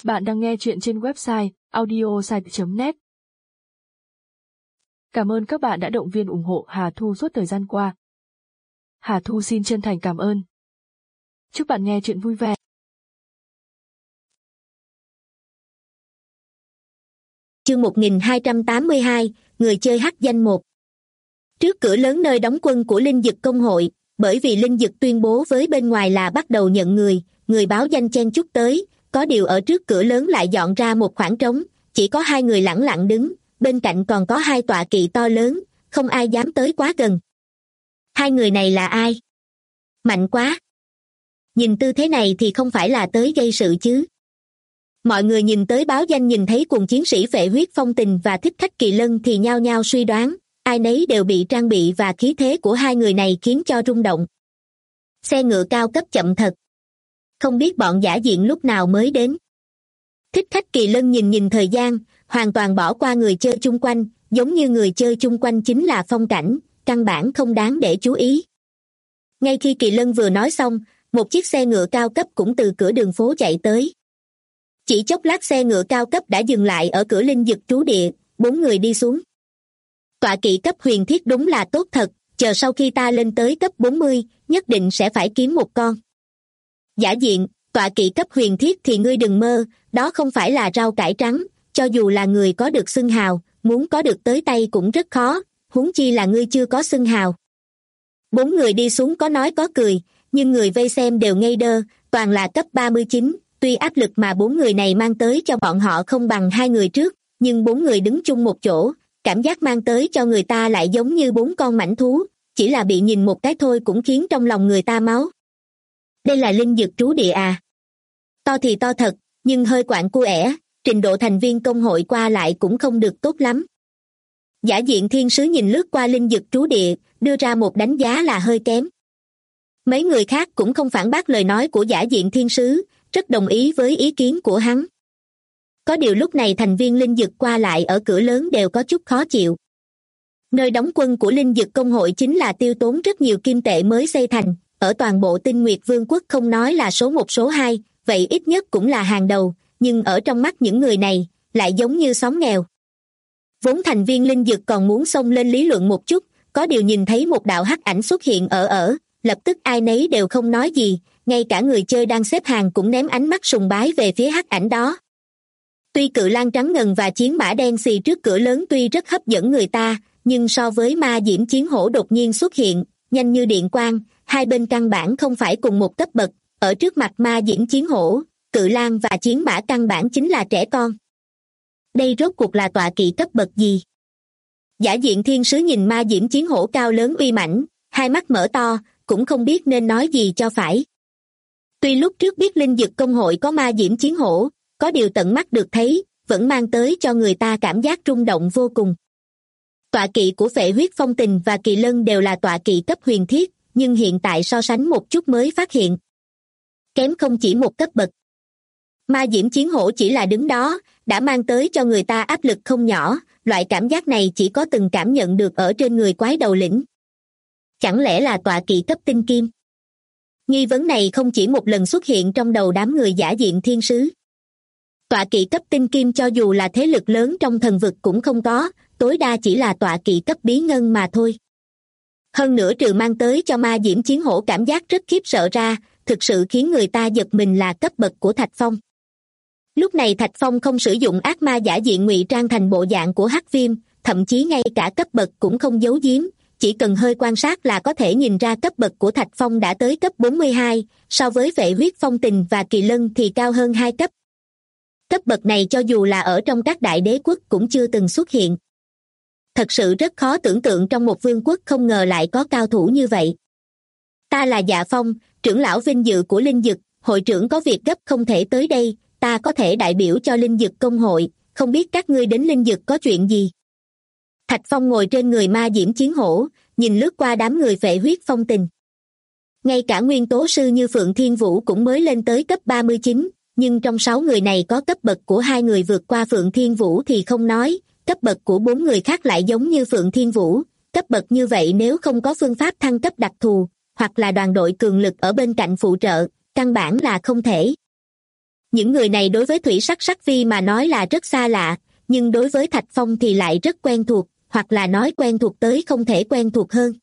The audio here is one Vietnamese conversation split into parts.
Bạn đang nghe chuyện trên website audiosite.net. Cảm ơn các bạn đã động viên ủng hộ Hà Thu suốt thời gian qua. Hà Thu xin chân thành cảm ơn. Chúc bạn nghe chuyện vui vẻ. Chương 1282, người chơi hắc danh 1. Trước cửa lớn nơi đóng quân của Linh Dực Công hội, bởi vì Linh Dực tuyên bố với bên ngoài là bắt đầu nhận người báo danh chen chúc tới, có điều ở trước cửa lớn lại dọn ra một khoảng trống, chỉ có 2 người lẳng lặng đứng, bên cạnh còn có 2 tọa kỵ to lớn, không ai dám tới quá gần. 2 người này là ai? Mạnh quá! Nhìn tư thế này thì không phải là tới gây sự chứ. Mọi người nhìn tới báo danh nhìn thấy cùng chiến sĩ Phệ Huyết Phong Tình và Thích Khách Kỳ Lân thì nhao nhao suy đoán, ai nấy đều bị trang bị và khí thế của 2 người này khiến cho rung động. Xe ngựa cao cấp chậm thật. Không biết bọn giả diện lúc nào mới đến. Thích Khách Kỳ Lân nhìn thời gian, hoàn toàn bỏ qua người chơi chung quanh, giống như người chơi chung quanh chính là phong cảnh, căn bản không đáng để chú ý. Ngay khi Kỳ Lân vừa nói xong, một chiếc xe ngựa cao cấp cũng từ cửa đường phố chạy tới. Chỉ chốc lát xe ngựa cao cấp đã dừng lại ở cửa Linh Dực trú địa, 4 người đi xuống. Tọa kỵ cấp huyền thiết đúng là tốt thật, chờ sau khi ta lên tới cấp 40, nhất định sẽ phải kiếm một con. Giả diện, tọa kỵ cấp huyền thiết thì ngươi đừng mơ, đó không phải là rau cải trắng, cho dù là người có được xưng hào, muốn có được tới tay cũng rất khó, huống chi là ngươi chưa có xưng hào. 4 người đi xuống có nói có cười, nhưng người vây xem đều ngây đơ, toàn là cấp 39, tuy áp lực mà 4 người này mang tới cho bọn họ không bằng 2 người trước, nhưng 4 người đứng chung một chỗ, cảm giác mang tới cho người ta lại giống như 4 con mãnh thú, chỉ là bị nhìn một cái thôi cũng khiến trong lòng người ta máu. Đây là Linh Dực trú địa à? To thì to thật, nhưng hơi quạng cu ẻ, trình độ thành viên công hội qua lại cũng không được tốt lắm. Giả diện thiên sứ nhìn lướt qua Linh Dực trú địa, đưa ra một đánh giá là hơi kém. Mấy người khác cũng không phản bác lời nói của giả diện thiên sứ, rất đồng ý với ý kiến của hắn. Có điều lúc này thành viên Linh Dực qua lại ở cửa lớn đều có chút khó chịu. Nơi đóng quân của Linh Dực Công hội chính là tiêu tốn rất nhiều kim tệ mới xây thành, ở toàn bộ Tinh Nguyệt Vương quốc không nói là số 1 số 2, vậy ít nhất cũng là hàng đầu, nhưng ở trong mắt những người này, lại giống như xóm nghèo. Vốn thành viên Linh Dực còn muốn xông lên lý luận một chút, có điều nhìn thấy một đạo hắc ảnh xuất hiện lập tức ai nấy đều không nói gì, ngay cả người chơi đang xếp hàng cũng ném ánh mắt sùng bái về phía hắc ảnh đó. Tuy cự lang trắng ngần và chiến mã đen xì trước cửa lớn tuy rất hấp dẫn người ta, nhưng so với ma diễm chiến hổ đột nhiên xuất hiện, nhanh như điện quang, hai bên căn bản không phải cùng một cấp bậc, ở trước mặt ma diễm chiến hổ, cự lang và chiến mã căn bản chính là trẻ con. Đây rốt cuộc là tọa kỵ cấp bậc gì? Giả diện thiên sứ nhìn ma diễm chiến hổ cao lớn uy mãnh, hai mắt mở to, cũng không biết nên nói gì cho phải. Tuy lúc trước biết Linh Dực Công hội có ma diễm chiến hổ, có điều tận mắt được thấy, vẫn mang tới cho người ta cảm giác rung động vô cùng. Tọa kỵ của Phệ Huyết Phong Tình và Kỳ Lân đều là tọa kỵ cấp huyền thiết, nhưng hiện tại so sánh một chút mới phát hiện. Kém không chỉ một cấp bậc. Ma diễm chiến hổ chỉ là đứng đó, đã mang tới cho người ta áp lực không nhỏ, loại cảm giác này chỉ có từng cảm nhận được ở trên người quái đầu lĩnh. Chẳng lẽ là tọa kỵ cấp tinh kim? Nghi vấn này không chỉ một lần xuất hiện trong đầu đám người giả diện thiên sứ. Tọa kỵ cấp tinh kim cho dù là thế lực lớn trong thần vực cũng không có, tối đa chỉ là tọa kỵ cấp bí ngân mà thôi. Hơn nữa trừ mang tới cho ma diễm chiến hổ cảm giác rất khiếp sợ ra, thực sự khiến người ta giật mình là cấp bậc của Thạch Phong. Lúc này Thạch Phong không sử dụng ác ma giả diện ngụy trang thành bộ dạng của Hắc Viêm, thậm chí ngay cả cấp bậc cũng không giấu giếm, chỉ cần hơi quan sát là có thể nhìn ra cấp bậc của Thạch Phong đã tới cấp 42, so với Phệ Huyết Phong Tình và Kỳ Lân thì cao hơn 2 cấp. Cấp bậc này cho dù là ở trong các đại đế quốc cũng chưa từng xuất hiện. Thật sự rất khó tưởng tượng trong một vương quốc không ngờ lại có cao thủ như vậy. Ta là Dạ Phong, trưởng lão vinh dự của Linh Dực, hội trưởng có việc gấp không thể tới đây, ta có thể đại biểu cho Linh Dực công hội, không biết các ngươi đến Linh Dực có chuyện gì. Thạch Phong ngồi trên người ma diễm chiến hổ, nhìn lướt qua đám người Phệ Huyết Phong Tình. Ngay cả nguyên tố sư như Phượng Thiên Vũ cũng mới lên tới cấp 39, nhưng trong 6 người này có cấp bậc của 2 người vượt qua Phượng Thiên Vũ thì không nói, cấp bậc của 4 người khác lại giống như Phượng Thiên Vũ, cấp bậc như vậy nếu không có phương pháp thăng cấp đặc thù, hoặc là đoàn đội cường lực ở bên cạnh phụ trợ, căn bản là không thể. Những người này đối với Thủy Sắc Sắc Vi mà nói là rất xa lạ, nhưng đối với Thạch Phong thì lại rất quen thuộc, hoặc là nói quen thuộc tới không thể quen thuộc hơn.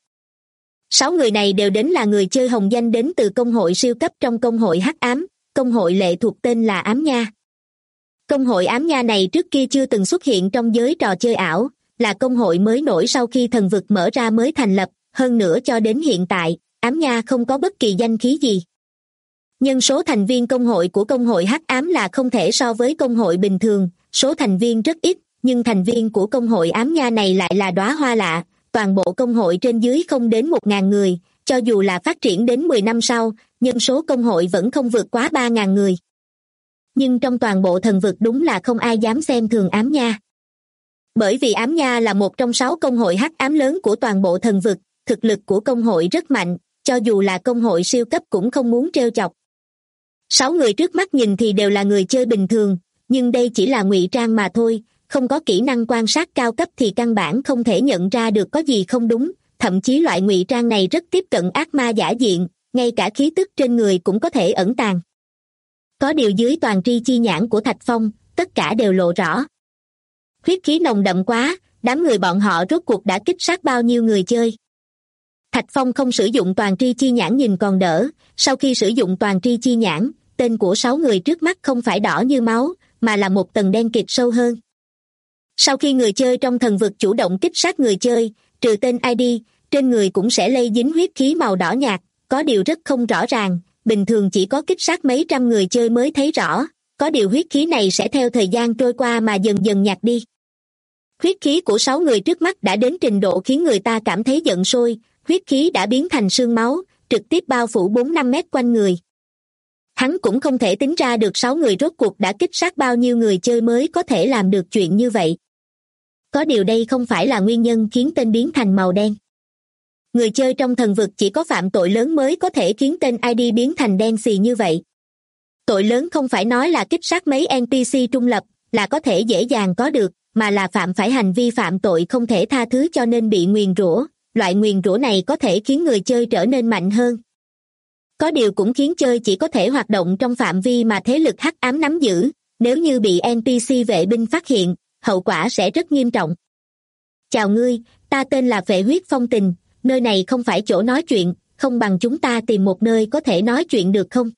6 người này đều đến là người chơi hồng danh đến từ công hội siêu cấp trong công hội hắc ám, công hội lệ thuộc tên là Ám Nha. Công hội Ám Nha này trước kia chưa từng xuất hiện trong giới trò chơi ảo, là công hội mới nổi sau khi thần vực mở ra mới thành lập, hơn nữa cho đến hiện tại, Ám Nha không có bất kỳ danh khí gì. Nhân số thành viên công hội của công hội hắc ám là không thể so với công hội bình thường, số thành viên rất ít, nhưng thành viên của công hội Ám Nha này lại là đóa hoa lạ, toàn bộ công hội trên dưới không đến 1.000 người, cho dù là phát triển đến 10 năm sau, nhân số công hội vẫn không vượt quá 3.000 người. Nhưng trong toàn bộ thần vực đúng là không ai dám xem thường Ám Nha. Bởi vì Ám Nha là một trong 6 công hội hắc ám lớn của toàn bộ thần vực, thực lực của công hội rất mạnh, cho dù là công hội siêu cấp cũng không muốn trêu chọc. 6 người trước mắt nhìn thì đều là người chơi bình thường, nhưng đây chỉ là ngụy trang mà thôi, không có kỹ năng quan sát cao cấp thì căn bản không thể nhận ra được có gì không đúng, thậm chí loại ngụy trang này rất tiếp cận ác ma giả diện, ngay cả khí tức trên người cũng có thể ẩn tàng. Có điều dưới toàn tri chi nhãn của Thạch Phong, tất cả đều lộ rõ. Huyết khí nồng đậm quá, đám người bọn họ rốt cuộc đã kích sát bao nhiêu người chơi. Thạch Phong không sử dụng toàn tri chi nhãn nhìn còn đỡ, sau khi sử dụng toàn tri chi nhãn, tên của 6 người trước mắt không phải đỏ như máu, mà là một tầng đen kịt sâu hơn. Sau khi người chơi trong thần vực chủ động kích sát người chơi, trừ tên ID, trên người cũng sẽ lây dính huyết khí màu đỏ nhạt, có điều rất không rõ ràng, bình thường chỉ có kích sát mấy trăm người chơi mới thấy rõ, có điều huyết khí này sẽ theo thời gian trôi qua mà dần dần nhạt đi. Huyết khí của 6 người trước mắt đã đến trình độ khiến người ta cảm thấy giận sôi, huyết khí đã biến thành sương máu, trực tiếp bao phủ 4-5 mét quanh người. Hắn cũng không thể tính ra được 6 người rốt cuộc đã kích sát bao nhiêu người chơi mới có thể làm được chuyện như vậy. Có điều đây không phải là nguyên nhân khiến tên biến thành màu đen. Người chơi trong thần vực chỉ có phạm tội lớn mới có thể khiến tên ID biến thành đen xì như vậy. Tội lớn không phải nói là kích sát mấy NPC trung lập là có thể dễ dàng có được, mà là phạm phải hành vi phạm tội không thể tha thứ cho nên bị nguyền rủa. Loại nguyền rủa này có thể khiến người chơi trở nên mạnh hơn. Có điều cũng khiến chơi chỉ có thể hoạt động trong phạm vi mà thế lực hắc ám nắm giữ, nếu như bị NPC vệ binh phát hiện, hậu quả sẽ rất nghiêm trọng. Chào ngươi, ta tên là Phệ Huyết Phong Tình, nơi này không phải chỗ nói chuyện, không bằng chúng ta tìm một nơi có thể nói chuyện được không?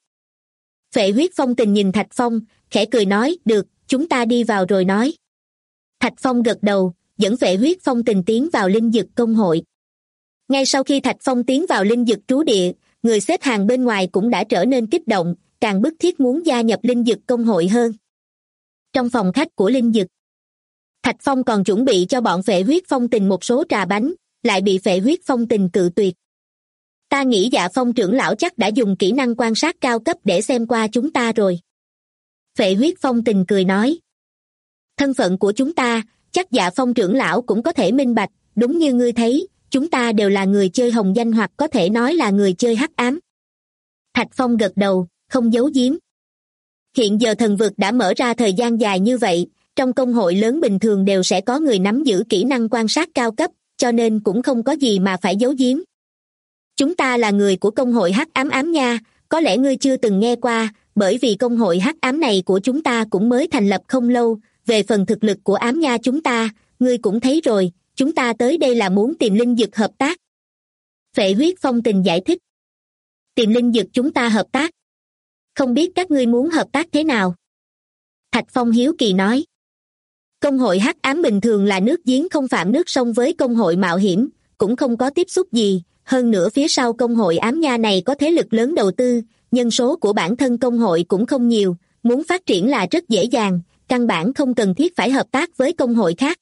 Phệ Huyết Phong Tình nhìn Thạch Phong, khẽ cười nói, được, chúng ta đi vào rồi nói. Thạch Phong gật đầu, dẫn Phệ Huyết Phong Tình tiến vào linh dực công hội. Ngay sau khi Thạch Phong tiến vào linh dực trú địa, người xếp hàng bên ngoài cũng đã trở nên kích động, càng bức thiết muốn gia nhập linh dực công hội hơn. Trong phòng khách của linh dực, Thạch Phong còn chuẩn bị cho bọn Phệ Huyết Phong Tình một số trà bánh, lại bị Phệ Huyết Phong Tình cự tuyệt. Ta nghĩ Dạ Phong trưởng lão chắc đã dùng kỹ năng quan sát cao cấp để xem qua chúng ta rồi. Phệ Huyết Phong Tình cười nói. Thân phận của chúng ta, chắc Dạ Phong trưởng lão cũng có thể minh bạch, đúng như ngươi thấy, chúng ta đều là người chơi hồng danh hoặc có thể nói là người chơi hắc ám. Thạch Phong gật đầu, không giấu giếm. Hiện giờ thần vực đã mở ra thời gian dài như vậy, trong công hội lớn bình thường đều sẽ có người nắm giữ kỹ năng quan sát cao cấp, cho nên cũng không có gì mà phải giấu giếm. Chúng ta là người của công hội hắc ám Ám Nha, có lẽ ngươi chưa từng nghe qua, bởi vì công hội hắc ám này của chúng ta cũng mới thành lập không lâu, về phần thực lực của Ám Nha chúng ta, ngươi cũng thấy rồi, chúng ta tới đây là muốn tìm linh dực hợp tác. Phệ Huyết Phong Tình giải thích. Tìm linh dực chúng ta hợp tác. Không biết các ngươi muốn hợp tác thế nào? Thạch Phong hiếu kỳ nói. Công hội hắc ám bình thường là nước giếng không phạm nước sông với công hội mạo hiểm, cũng không có tiếp xúc gì, hơn nữa phía sau công hội Ám Nha này có thế lực lớn đầu tư, nhân số của bản thân công hội cũng không nhiều, muốn phát triển là rất dễ dàng, căn bản không cần thiết phải hợp tác với công hội khác.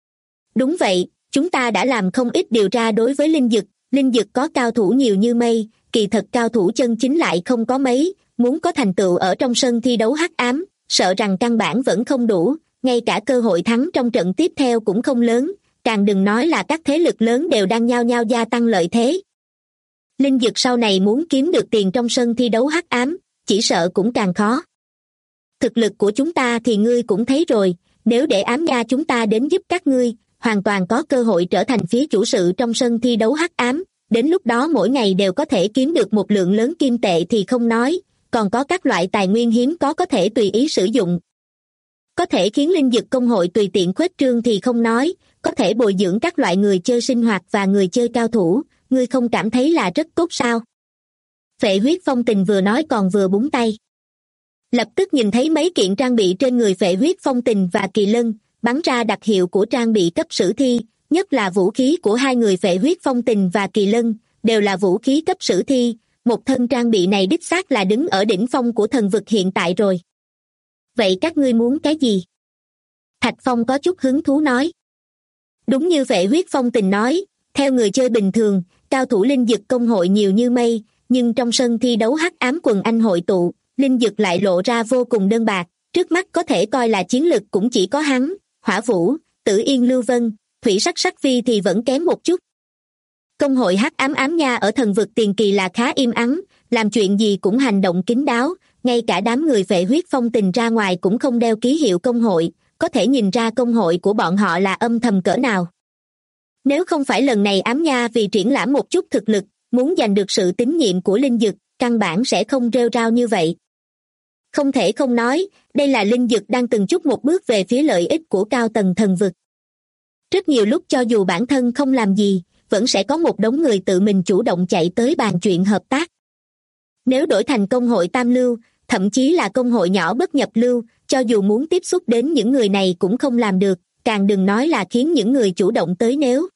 Đúng vậy, chúng ta đã làm không ít điều tra đối với linh dực có cao thủ nhiều như mây, kỳ thật cao thủ chân chính lại không có mấy, muốn có thành tựu ở trong sân thi đấu hắc ám, sợ rằng căn bản vẫn không đủ, ngay cả cơ hội thắng trong trận tiếp theo cũng không lớn, càng đừng nói là các thế lực lớn đều đang nhao nhao gia tăng lợi thế. Linh dực sau này muốn kiếm được tiền trong sân thi đấu hắc ám, chỉ sợ cũng càng khó. Thực lực của chúng ta thì ngươi cũng thấy rồi, nếu để Ám Nha chúng ta đến giúp các ngươi, hoàn toàn có cơ hội trở thành phía chủ sự trong sân thi đấu hắc ám, đến lúc đó mỗi ngày đều có thể kiếm được một lượng lớn kim tệ thì không nói, còn có các loại tài nguyên hiếm có thể tùy ý sử dụng. Có thể khiến linh dực công hội tùy tiện khuếch trương thì không nói, có thể bồi dưỡng các loại người chơi sinh hoạt và người chơi cao thủ, ngươi không cảm thấy là rất tốt sao? Phệ huyết phong tình vừa nói còn vừa búng tay. Lập tức nhìn thấy mấy kiện trang bị trên người Phệ huyết phong tình và Kỳ Lân, bắn ra đặc hiệu của trang bị cấp sử thi, nhất là vũ khí của hai người Phệ huyết phong tình và Kỳ Lân, đều là vũ khí cấp sử thi, một thân trang bị này đích xác là đứng ở đỉnh phong của thần vực hiện tại rồi. Vậy các ngươi muốn cái gì? Thạch Phong có chút hứng thú nói. Đúng như Phệ huyết phong tình nói, theo người chơi bình thường, cao thủ linh dực công hội nhiều như mây, nhưng trong sân thi đấu hắc ám quần anh hội tụ, linh dực lại lộ ra vô cùng đơn bạc, trước mắt có thể coi là chiến lực cũng chỉ có hắn, Hỏa Vũ, Tử Yên Lưu Vân, Thủy Sắc Sắc Vi thì vẫn kém một chút. Công hội hắc ám ám nha ở thần vực tiền kỳ là khá im ắng, làm chuyện gì cũng hành động kín đáo, ngay cả đám người Phệ huyết phong tình ra ngoài cũng không đeo ký hiệu công hội, có thể nhìn ra công hội của bọn họ là âm thầm cỡ nào. Nếu không phải lần này ám nha vì triển lãm một chút thực lực, muốn giành được sự tín nhiệm của linh dực, căn bản sẽ không rêu rao như vậy. Không thể không nói, đây là linh dực đang từng chút một bước về phía lợi ích của cao tầng thần vực. Rất nhiều lúc cho dù bản thân không làm gì, vẫn sẽ có một đống người tự mình chủ động chạy tới bàn chuyện hợp tác. Nếu đổi thành công hội tam lưu, thậm chí là công hội nhỏ bất nhập lưu, cho dù muốn tiếp xúc đến những người này cũng không làm được, càng đừng nói là khiến những người chủ động tới nếu.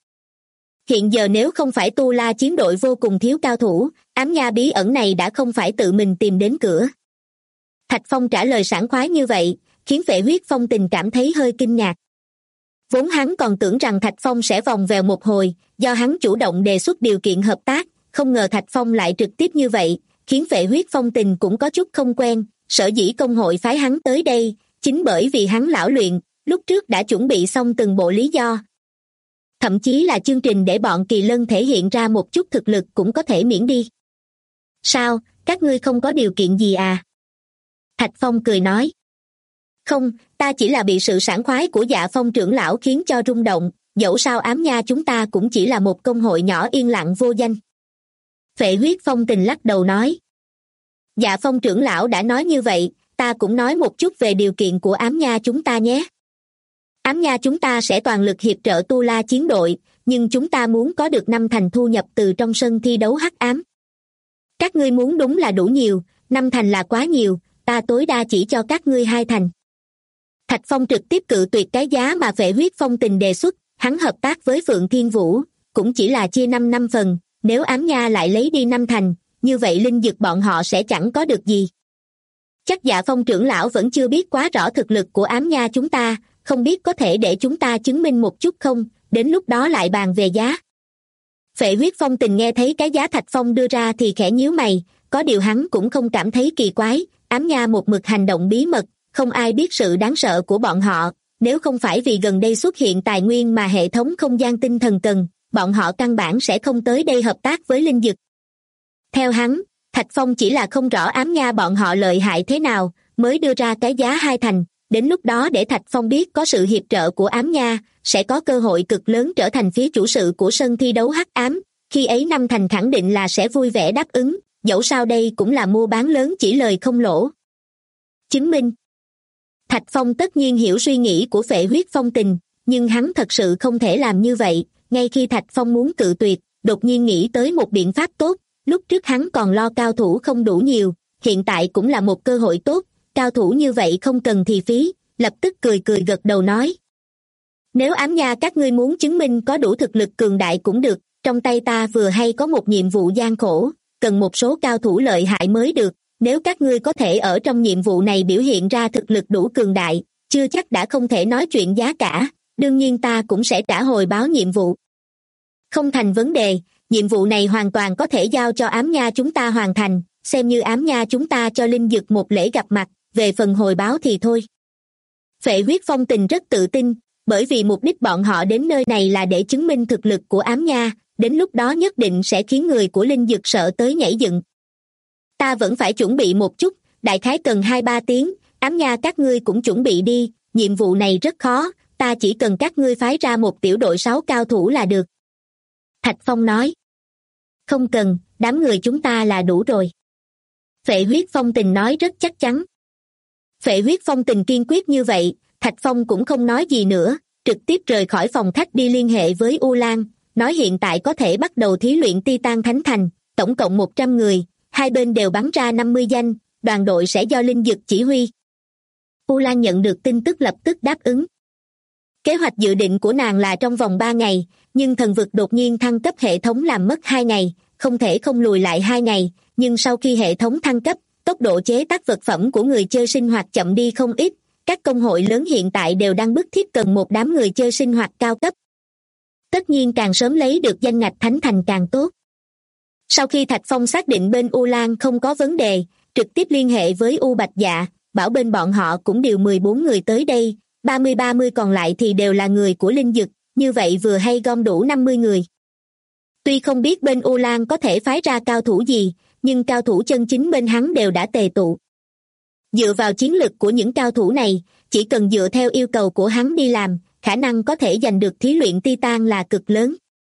Hiện giờ nếu không phải Tu La chiến đội vô cùng thiếu cao thủ, ám nha bí ẩn này đã không phải tự mình tìm đến cửa. Thạch Phong trả lời sảng khoái như vậy, khiến Phệ huyết phong tình cảm thấy hơi kinh ngạc. Vốn hắn còn tưởng rằng Thạch Phong sẽ vòng vèo một hồi, do hắn chủ động đề xuất điều kiện hợp tác, không ngờ Thạch Phong lại trực tiếp như vậy, khiến Phệ huyết phong tình cũng có chút không quen, sở dĩ công hội phái hắn tới đây, chính bởi vì hắn lão luyện, lúc trước đã chuẩn bị xong từng bộ lý do. Thậm chí là chương trình để bọn Kỳ Lân thể hiện ra một chút thực lực cũng có thể miễn đi. Sao, các ngươi không có điều kiện gì à? Thạch Phong cười nói. Không, ta chỉ là bị sự sảng khoái của Dạ Phong trưởng lão khiến cho rung động, dẫu sao ám nha chúng ta cũng chỉ là một công hội nhỏ yên lặng vô danh. Phệ huyết phong tình lắc đầu nói. Dạ Phong trưởng lão đã nói như vậy, ta cũng nói một chút về điều kiện của ám nha chúng ta nhé. Ám nha chúng ta sẽ toàn lực hiệp trợ Tu La chiến đội, nhưng chúng ta muốn có được 5 thành thu nhập từ trong sân thi đấu hắc ám. Các ngươi muốn đúng là đủ nhiều, 5 thành là quá nhiều, ta tối đa chỉ cho các ngươi 2 thành. Thạch Phong trực tiếp cự tuyệt cái giá mà Phệ huyết phong tình đề xuất, hắn hợp tác với Phượng Thiên Vũ, cũng chỉ là chia 5 phần, nếu ám nha lại lấy đi 5 thành, như vậy linh dực bọn họ sẽ chẳng có được gì. Chắc Dạ Phong trưởng lão vẫn chưa biết quá rõ thực lực của ám nha chúng ta, không biết có thể để chúng ta chứng minh một chút không, đến lúc đó lại bàn về giá. Phệ huyết phong tình nghe thấy cái giá Thạch Phong đưa ra thì khẽ nhíu mày, có điều hắn cũng không cảm thấy kỳ quái, ám nha một mực hành động bí mật, không ai biết sự đáng sợ của bọn họ, nếu không phải vì gần đây xuất hiện tài nguyên mà hệ thống không gian tinh thần cần, bọn họ căn bản sẽ không tới đây hợp tác với linh dực. Theo hắn, Thạch Phong chỉ là không rõ ám nha bọn họ lợi hại thế nào, mới đưa ra cái giá 2 thành, đến lúc đó để Thạch Phong biết có sự hiệp trợ của ám nha, sẽ có cơ hội cực lớn trở thành phía chủ sự của sân thi đấu hắc ám, khi ấy 5 thành khẳng định là sẽ vui vẻ đáp ứng, dẫu sao đây cũng là mua bán lớn chỉ lời không lỗ. Chứng minh. Thạch Phong tất nhiên hiểu suy nghĩ của Phệ huyết phong tình, nhưng hắn thật sự không thể làm như vậy, ngay khi Thạch Phong muốn cự tuyệt, đột nhiên nghĩ tới một biện pháp tốt, lúc trước hắn còn lo cao thủ không đủ nhiều, hiện tại cũng là một cơ hội tốt, cao thủ như vậy không cần thì phí, lập tức cười cười gật đầu nói. Nếu ám nha các ngươi muốn chứng minh có đủ thực lực cường đại cũng được, trong tay ta vừa hay có một nhiệm vụ gian khổ, cần một số cao thủ lợi hại mới được, nếu các ngươi có thể ở trong nhiệm vụ này biểu hiện ra thực lực đủ cường đại, chưa chắc đã không thể nói chuyện giá cả, đương nhiên ta cũng sẽ trả hồi báo nhiệm vụ. Không thành vấn đề, nhiệm vụ này hoàn toàn có thể giao cho ám nha chúng ta hoàn thành, xem như ám nha chúng ta cho linh dực một lễ gặp mặt, về phần hồi báo thì thôi. Phệ huyết phong tình rất tự tin, bởi vì mục đích bọn họ đến nơi này là để chứng minh thực lực của ám nha, đến lúc đó nhất định sẽ khiến người của linh dực sợ tới nhảy dựng. Ta vẫn phải chuẩn bị một chút, đại khái cần 2-3 tiếng, ám nha các ngươi cũng chuẩn bị đi, nhiệm vụ này rất khó, ta chỉ cần các ngươi phái ra một tiểu đội 6 cao thủ là được. Thạch Phong nói. Không cần, đám người chúng ta là đủ rồi. Phệ huyết phong tình nói rất chắc chắn. Phệ huyết phong tình kiên quyết như vậy, Thạch Phong cũng không nói gì nữa, trực tiếp rời khỏi phòng khách đi liên hệ với U Lan, nói hiện tại có thể bắt đầu thí luyện Titan Thánh Thành, tổng cộng 100 người, hai bên đều bắn ra 50 danh, đoàn đội sẽ do Linh Dực chỉ huy. U Lan nhận được tin tức lập tức đáp ứng. Kế hoạch dự định của nàng là trong vòng 3 ngày, nhưng thần vực đột nhiên thăng cấp hệ thống làm mất 2 ngày, không thể không lùi lại 2 ngày, nhưng sau khi hệ thống thăng cấp, tốc độ chế tác vật phẩm của người chơi sinh hoạt chậm đi không ít, các công hội lớn hiện tại đều đang bức thiết cần một đám người chơi sinh hoạt cao cấp. Tất nhiên càng sớm lấy được danh ngạch Thánh Thành càng tốt. Sau khi Thạch Phong xác định bên U Lan không có vấn đề, trực tiếp liên hệ với U Bạch Dạ, bảo bên bọn họ cũng điều 14 người tới đây, 30 còn lại thì đều là người của Linh Dực, như vậy vừa hay gom đủ 50 người. Tuy không biết bên U Lan có thể phái ra cao thủ gì, nhưng cao thủ chân chính bên hắn đều đã tề tụ. Dựa vào chiến lực của những cao thủ này, chỉ cần dựa theo yêu cầu của hắn đi làm, khả năng có thể giành được thí luyện Titan là cực lớn.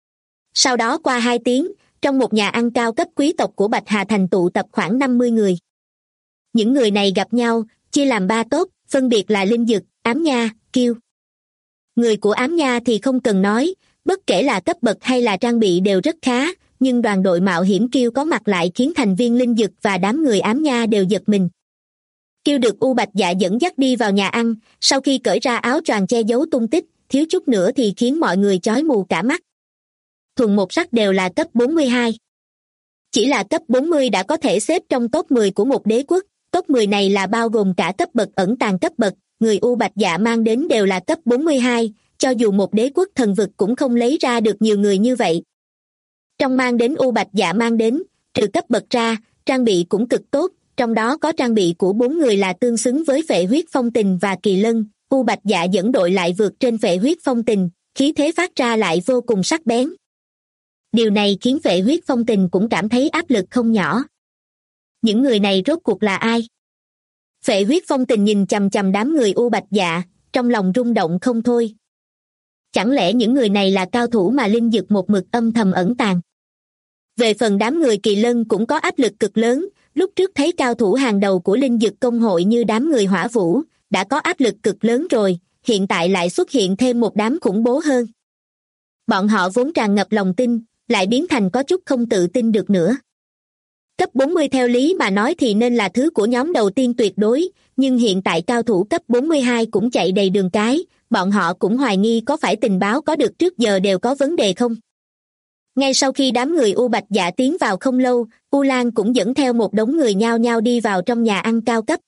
Sau đó qua 2 tiếng, trong một nhà ăn cao cấp quý tộc của Bạch Hà Thành tụ tập khoảng 50 người. Những người này gặp nhau, chia làm 3 tốp, phân biệt là Linh Dực, Ám Nha, Kiêu. Người của Ám Nha thì không cần nói, bất kể là cấp bậc hay là trang bị đều rất khá, nhưng đoàn đội mạo hiểm Kiêu có mặt lại khiến thành viên Linh Dực và đám người Ám Nha đều giật mình. Kiêu được U Bạch Dạ dẫn dắt đi vào nhà ăn, sau khi cởi ra áo choàng che giấu tung tích, thiếu chút nữa thì khiến mọi người chói mù cả mắt. Thuần một sắc đều là cấp 42. Chỉ là cấp 40 đã có thể xếp trong top 10 của một đế quốc, top 10 này là bao gồm cả cấp bậc ẩn tàng cấp bậc, người U Bạch Dạ mang đến đều là cấp 42, cho dù một đế quốc thần vực cũng không lấy ra được nhiều người như vậy. Trong mang đến U Bạch Dạ mang đến, trừ cấp bậc ra, trang bị cũng cực tốt, trong đó có trang bị của 4 người là tương xứng với Phệ huyết phong tình và Kỳ Lân, U Bạch Dạ dẫn đội lại vượt trên Phệ huyết phong tình, khí thế phát ra lại vô cùng sắc bén. Điều này khiến Phệ huyết phong tình cũng cảm thấy áp lực không nhỏ. Những người này rốt cuộc là ai? Phệ huyết phong tình nhìn chằm chằm đám người U Bạch Dạ, trong lòng rung động không thôi. Chẳng lẽ những người này là cao thủ mà Linh Dực một mực âm thầm ẩn tàng? Về phần đám người Kỳ Lân cũng có áp lực cực lớn, lúc trước thấy cao thủ hàng đầu của Linh Dực công hội như đám người Hỏa Vũ, đã có áp lực cực lớn rồi, hiện tại lại xuất hiện thêm một đám khủng bố hơn. Bọn họ vốn tràn ngập lòng tin, lại biến thành có chút không tự tin được nữa. Cấp 40 theo lý mà nói thì nên là thứ của nhóm đầu tiên tuyệt đối, nhưng hiện tại cao thủ cấp 42 cũng chạy đầy đường cái, bọn họ cũng hoài nghi có phải tình báo có được trước giờ đều có vấn đề không. Ngay sau khi đám người U Bạch Dạ tiến vào không lâu, U Lan cũng dẫn theo một đống người nhao nhao đi vào trong nhà ăn cao cấp.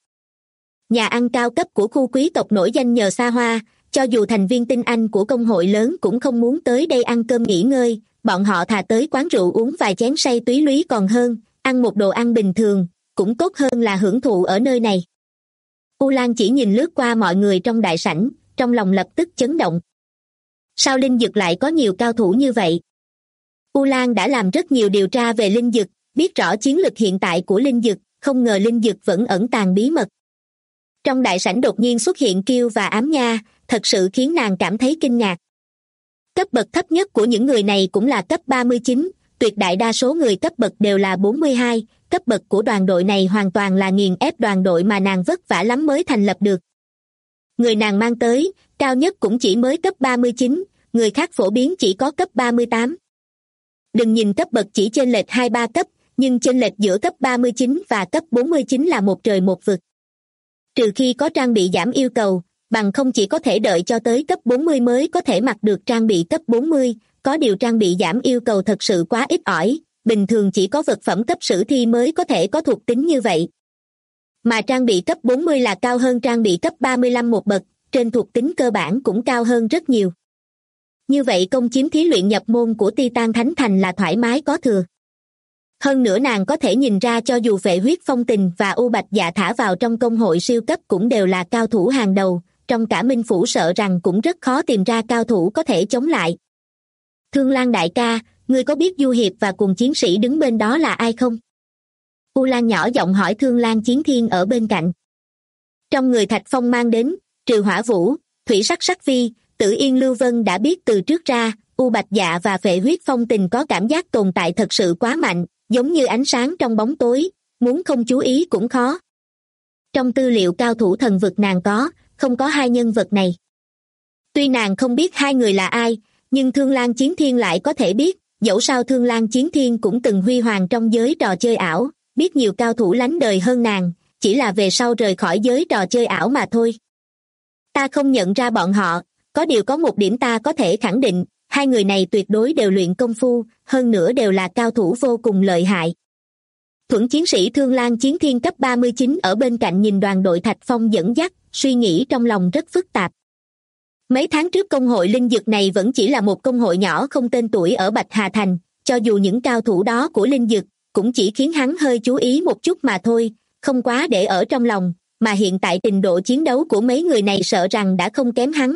Nhà ăn cao cấp của khu quý tộc nổi danh nhờ xa hoa, cho dù thành viên tinh anh của công hội lớn cũng không muốn tới đây ăn cơm nghỉ ngơi, bọn họ thà tới quán rượu uống vài chén say túy lúy còn hơn, ăn một đồ ăn bình thường, cũng tốt hơn là hưởng thụ ở nơi này. U Lan chỉ nhìn lướt qua mọi người trong đại sảnh, trong lòng lập tức chấn động. Sao Linh Dực lại có nhiều cao thủ như vậy? U Lan đã làm rất nhiều điều tra về Linh Dực, biết rõ chiến lực hiện tại của Linh Dực, không ngờ Linh Dực vẫn ẩn tàng bí mật. Trong đại sảnh đột nhiên xuất hiện Kiêu và Ám Nha, thật sự khiến nàng cảm thấy kinh ngạc. Cấp bậc thấp nhất của những người này cũng là cấp 39, tuyệt đại đa số người cấp bậc đều là 42, cấp bậc của đoàn đội này hoàn toàn là nghiền ép đoàn đội mà nàng vất vả lắm mới thành lập được. Người nàng mang tới, cao nhất cũng chỉ mới cấp 39, người khác phổ biến chỉ có cấp 38. Đừng nhìn cấp bậc chỉ chênh lệch 2-3 cấp, nhưng chênh lệch giữa cấp 39 và cấp 49 là một trời một vực. Trừ khi có trang bị giảm yêu cầu, bằng không chỉ có thể đợi cho tới cấp 40 mới có thể mặc được trang bị cấp 40, có điều trang bị giảm yêu cầu thật sự quá ít ỏi, bình thường chỉ có vật phẩm cấp sử thi mới có thể có thuộc tính như vậy. Mà trang bị cấp 40 là cao hơn trang bị cấp 35 một bậc, trên thuộc tính cơ bản cũng cao hơn rất nhiều. Như vậy công chiếm thí luyện nhập môn của Titan Thánh Thành là thoải mái có thừa. Hơn nữa nàng có thể nhìn ra cho dù Phệ huyết phong tình và U Bạch Dạ thả vào trong công hội siêu cấp cũng đều là cao thủ hàng đầu, trong cả Minh Phủ sợ rằng cũng rất khó tìm ra cao thủ có thể chống lại. Thương Lan đại ca, ngươi có biết Du Hiệp và cùng chiến sĩ đứng bên đó là ai không? U Lan nhỏ giọng hỏi Thương Lan Chiến Thiên ở bên cạnh. Trong người Thạch Phong mang đến, trừ Hỏa Vũ, Thủy Sắc Sắc Phi, Tử Yên Lưu Vân đã biết từ trước ra, U Bạch Dạ và Phệ huyết phong tình có cảm giác tồn tại thật sự quá mạnh, giống như ánh sáng trong bóng tối, muốn không chú ý cũng khó. Trong tư liệu cao thủ thần vực nàng không có hai nhân vật này. Tuy nàng không biết hai người là ai, nhưng Thương Lang Chiến Thiên lại có thể biết, dẫu sao Thương Lang Chiến Thiên cũng từng huy hoàng trong giới trò chơi ảo, biết nhiều cao thủ lánh đời hơn nàng, chỉ là về sau rời khỏi giới trò chơi ảo mà thôi. Ta không nhận ra bọn họ, có điều có một điểm ta có thể khẳng định, hai người này tuyệt đối đều luyện công phu, hơn nữa đều là cao thủ vô cùng lợi hại. Thuẫn chiến sĩ Thương Lang Chiến Thiên cấp 39 ở bên cạnh nhìn đoàn đội Thạch Phong dẫn dắt, suy nghĩ trong lòng rất phức tạp. Mấy tháng trước công hội linh dược này vẫn chỉ là một công hội nhỏ không tên tuổi ở Bạch Hà Thành, cho dù những cao thủ đó của linh dược cũng chỉ khiến hắn hơi chú ý một chút mà thôi, không quá để ở trong lòng, mà hiện tại trình độ chiến đấu của mấy người này sợ rằng đã không kém hắn.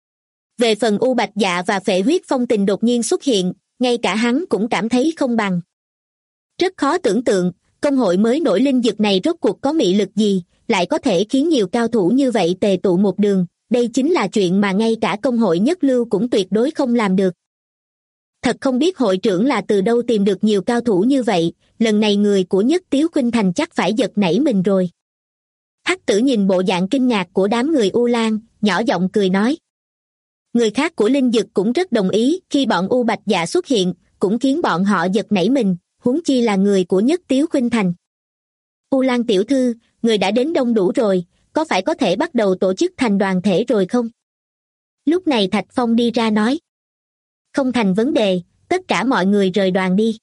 Về phần U Bạch Dạ và Phệ Huyết Phong Tình đột nhiên xuất hiện, ngay cả hắn cũng cảm thấy không bằng. Rất khó tưởng tượng, công hội mới nổi linh dược này rốt cuộc có mị lực gì, lại có thể khiến nhiều cao thủ như vậy tề tụ một đường, đây chính là chuyện mà ngay cả công hội nhất lưu cũng tuyệt đối không làm được. Thật không biết hội trưởng là từ đâu tìm được nhiều cao thủ như vậy, lần này người của Nhất Tiếu Khuynh Thành chắc phải giật nảy mình rồi. Hắc Tử nhìn bộ dạng kinh ngạc của đám người U Lan, nhỏ giọng cười nói. Người khác của linh dực cũng rất đồng ý, khi bọn U Bạch Dạ xuất hiện, cũng khiến bọn họ giật nảy mình, huống chi là người của Nhất Tiếu Khuynh Thành. U Lan tiểu thư, người đã đến đông đủ rồi, có phải có thể bắt đầu tổ chức thành đoàn thể rồi không? Lúc này Thạch Phong đi ra nói. Không thành vấn đề, tất cả mọi người rời đoàn đi.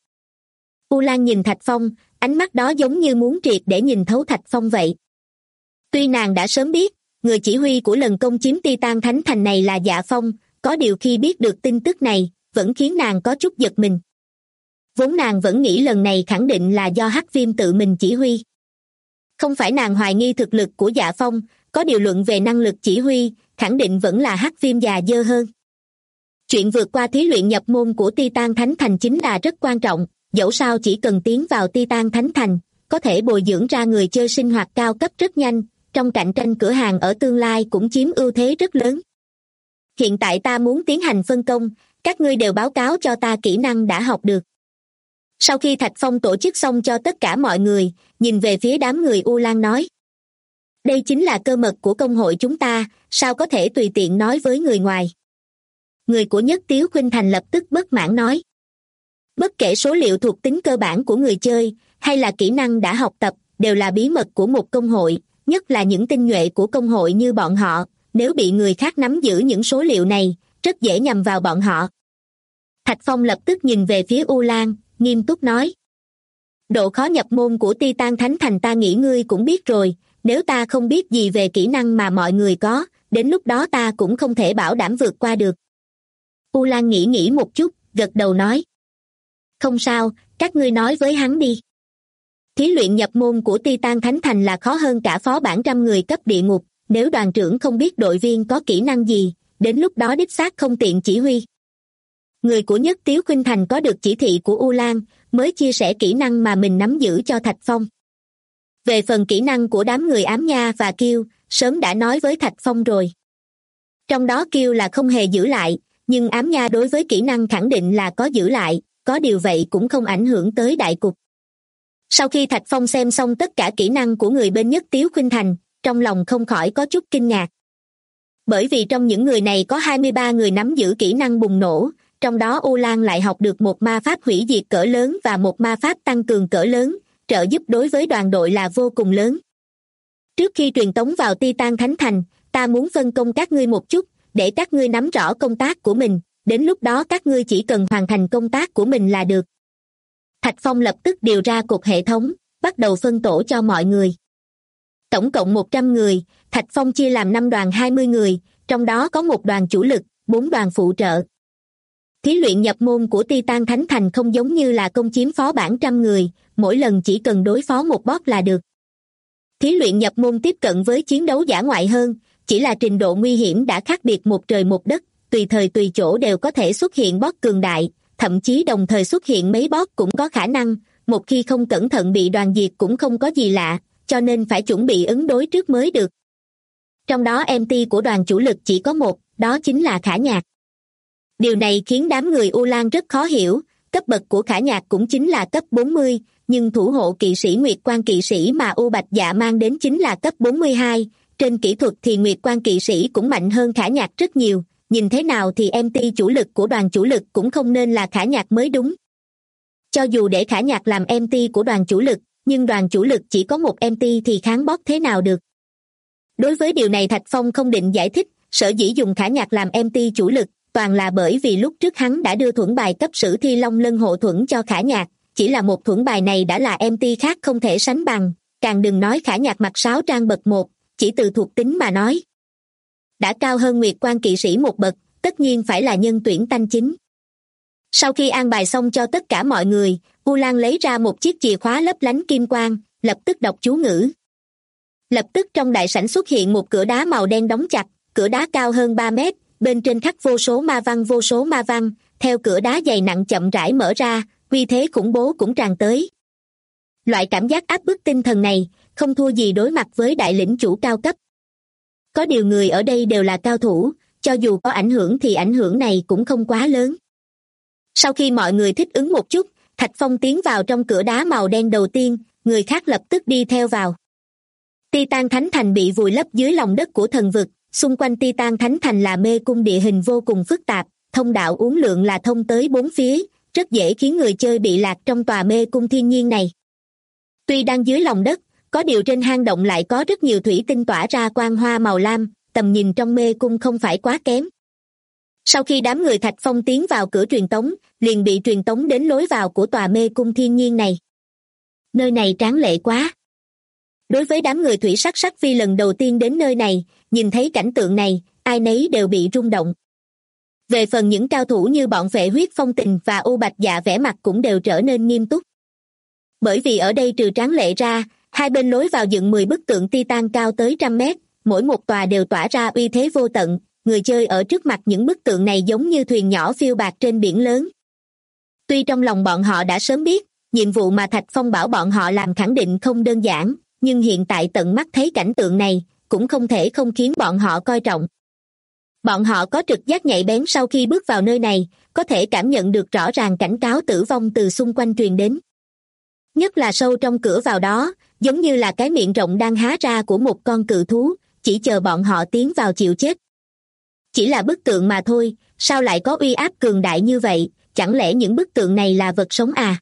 U Lan nhìn Thạch Phong, ánh mắt đó giống như muốn triệt để nhìn thấu Thạch Phong vậy. Tuy nàng đã sớm biết, người chỉ huy của lần công chiếm Titan Thánh Thành này là Dạ Phong, có điều khi biết được tin tức này, vẫn khiến nàng có chút giật mình. Vốn nàng vẫn nghĩ lần này khẳng định là do Hắc Viêm tự mình chỉ huy. Không phải nàng hoài nghi thực lực của Dạ Phong, có điều luận về năng lực chỉ huy, khẳng định vẫn là Hắc Viêm già dơ hơn. Chuyện vượt qua thí luyện nhập môn của Titan Thánh Thành chính là rất quan trọng, dẫu sao chỉ cần tiến vào Titan Thánh Thành, có thể bồi dưỡng ra người chơi sinh hoạt cao cấp rất nhanh, trong cạnh tranh cửa hàng ở tương lai cũng chiếm ưu thế rất lớn. Hiện tại ta muốn tiến hành phân công, các ngươi đều báo cáo cho ta kỹ năng đã học được. Sau khi Thạch Phong tổ chức xong cho tất cả mọi người, nhìn về phía đám người U Lan nói. Đây chính là cơ mật của công hội chúng ta, sao có thể tùy tiện nói với người ngoài. Người của Nhất Tiếu Khuynh Thành lập tức bất mãn nói. Bất kể số liệu thuộc tính cơ bản của người chơi, hay là kỹ năng đã học tập, đều là bí mật của một công hội, nhất là những tinh nhuệ của công hội như bọn họ, nếu bị người khác nắm giữ những số liệu này, rất dễ nhầm vào bọn họ. Thạch Phong lập tức nhìn về phía U Lan, nghiêm túc nói. Độ khó nhập môn của Titan Thánh Thành ta nghĩ ngươi cũng biết rồi, nếu ta không biết gì về kỹ năng mà mọi người có, đến lúc đó ta cũng không thể bảo đảm vượt qua được. U Lan nghĩ một chút, gật đầu nói. Không sao, các ngươi nói với hắn đi. Thí luyện nhập môn của Titan Thánh Thành là khó hơn cả phó bản 100 người cấp địa ngục, nếu đoàn trưởng không biết đội viên có kỹ năng gì, đến lúc đó đích xác không tiện chỉ huy. Người của Nhất Tiếu Khuynh Thành có được chỉ thị của U Lan, mới chia sẻ kỹ năng mà mình nắm giữ cho Thạch Phong. Về phần kỹ năng của đám người Ám Nha và Kiêu, sớm đã nói với Thạch Phong rồi. Trong đó Kiêu là không hề giữ lại, nhưng Ám Nha đối với kỹ năng khẳng định là có giữ lại, có điều vậy cũng không ảnh hưởng tới đại cục. Sau khi Thạch Phong xem xong tất cả kỹ năng của người bên Nhất Tiếu Khuynh Thành, trong lòng không khỏi có chút kinh ngạc. Bởi vì trong những người này có 23 người nắm giữ kỹ năng bùng nổ, trong đó U Lan lại học được một ma pháp hủy diệt cỡ lớn và một ma pháp tăng cường cỡ lớn, trợ giúp đối với đoàn đội là vô cùng lớn. Trước khi truyền tống vào Titan Thánh Thành, ta muốn phân công các ngươi một chút, để các ngươi nắm rõ công tác của mình, đến lúc đó các ngươi chỉ cần hoàn thành công tác của mình là được. Thạch Phong lập tức điều ra cục hệ thống, bắt đầu phân tổ cho mọi người. Tổng cộng 100 người, Thạch Phong chia làm 5 đoàn 20 người, trong đó có một đoàn chủ lực, 4 đoàn phụ trợ. Thí luyện nhập môn của Titan Thánh Thành không giống như là công chiếm phó bản 100 người, mỗi lần chỉ cần đối phó một boss là được. Thí luyện nhập môn tiếp cận với chiến đấu dã ngoại hơn, chỉ là trình độ nguy hiểm đã khác biệt một trời một đất, tùy thời tùy chỗ đều có thể xuất hiện boss cường đại, thậm chí đồng thời xuất hiện mấy boss cũng có khả năng, một khi không cẩn thận bị đoàn diệt cũng không có gì lạ, cho nên phải chuẩn bị ứng đối trước mới được. Trong đó MT của đoàn chủ lực chỉ có một, đó chính là Khả Nhạc. Điều này khiến đám người U Lan rất khó hiểu, cấp bậc của Khả Nhạc cũng chính là cấp 40, nhưng thủ hộ kỵ sĩ Nguyệt Quan kỵ sĩ mà U Bạch Dạ mang đến chính là cấp 42. Trên kỹ thuật thì Nguyệt Quan kỵ sĩ cũng mạnh hơn Khả Nhạc rất nhiều, nhìn thế nào thì MT chủ lực của đoàn chủ lực cũng không nên là Khả Nhạc mới đúng. Cho dù để Khả Nhạc làm MT của đoàn chủ lực, nhưng đoàn chủ lực chỉ có một MT thì kháng bóp thế nào được. Đối với điều này Thạch Phong không định giải thích, sở dĩ dùng Khả Nhạc làm MT chủ lực, toàn là bởi vì lúc trước hắn đã đưa thuẫn bài cấp Sử Thi Long Lân hộ thuẫn cho Khả Nhạc, chỉ là một thuẫn bài này đã là MT khác không thể sánh bằng, càng đừng nói Khả Nhạc mặc 6 trang bậc 1, chỉ từ thuộc tính mà nói. Đã cao hơn Nguyệt Quan kỵ sĩ một bậc, tất nhiên phải là nhân tuyển tanh chính. Sau khi an bài xong cho tất cả mọi người, U Lan lấy ra một chiếc chìa khóa lấp lánh kim quang, lập tức đọc chú ngữ. Lập tức trong đại sảnh xuất hiện một cửa đá màu đen đóng chặt, cửa đá cao hơn 3 mét, bên trên khắc vô số ma văn, theo cửa đá dày nặng chậm rãi mở ra, uy thế khủng bố cũng tràn tới. Loại cảm giác áp bức tinh thần này, không thua gì đối mặt với đại lĩnh chủ cao cấp. Có điều người ở đây đều là cao thủ, cho dù có ảnh hưởng thì ảnh hưởng này cũng không quá lớn. Sau khi mọi người thích ứng một chút, Thạch Phong tiến vào trong cửa đá màu đen đầu tiên, người khác lập tức đi theo vào. Titan Thánh Thành bị vùi lấp dưới lòng đất của thần vực, xung quanh Titan Thánh Thành là mê cung địa hình vô cùng phức tạp, thông đạo uốn lượn là thông tới bốn phía, rất dễ khiến người chơi bị lạc trong tòa mê cung thiên nhiên này. Tuy đang dưới lòng đất, có điều trên hang động lại có rất nhiều thủy tinh tỏa ra quang hoa màu lam, tầm nhìn trong mê cung không phải quá kém. Sau khi đám người Thạch Phong tiến vào cửa truyền tống, liền bị truyền tống đến lối vào của tòa mê cung thiên nhiên này. Nơi này tráng lệ quá. Đối với đám người thủy sắc vi lần đầu tiên đến nơi này, nhìn thấy cảnh tượng này, ai nấy đều bị rung động. Về phần những cao thủ như bọn Vệ Huyết Phong Tình và U Bạch Dạ vẻ mặt cũng đều trở nên nghiêm túc. Bởi vì ở đây trừ tráng lệ ra, hai bên lối vào dựng 10 bức tượng Titan cao tới 100 mét, mỗi một tòa đều tỏa ra uy thế vô tận, người chơi ở trước mặt những bức tượng này giống như thuyền nhỏ phiêu bạt trên biển lớn. Tuy trong lòng bọn họ đã sớm biết, nhiệm vụ mà Thạch Phong bảo bọn họ làm khẳng định không đơn giản, nhưng hiện tại tận mắt thấy cảnh tượng này, cũng không thể không khiến bọn họ coi trọng. Bọn họ có trực giác nhạy bén sau khi bước vào nơi này, có thể cảm nhận được rõ ràng cảnh cáo tử vong từ xung quanh truyền đến. Nhất là sâu trong cửa vào đó, giống như là cái miệng rộng đang há ra của một con cự thú, chỉ chờ bọn họ tiến vào chịu chết. Chỉ là bức tượng mà thôi, sao lại có uy áp cường đại như vậy, chẳng lẽ những bức tượng này là vật sống à?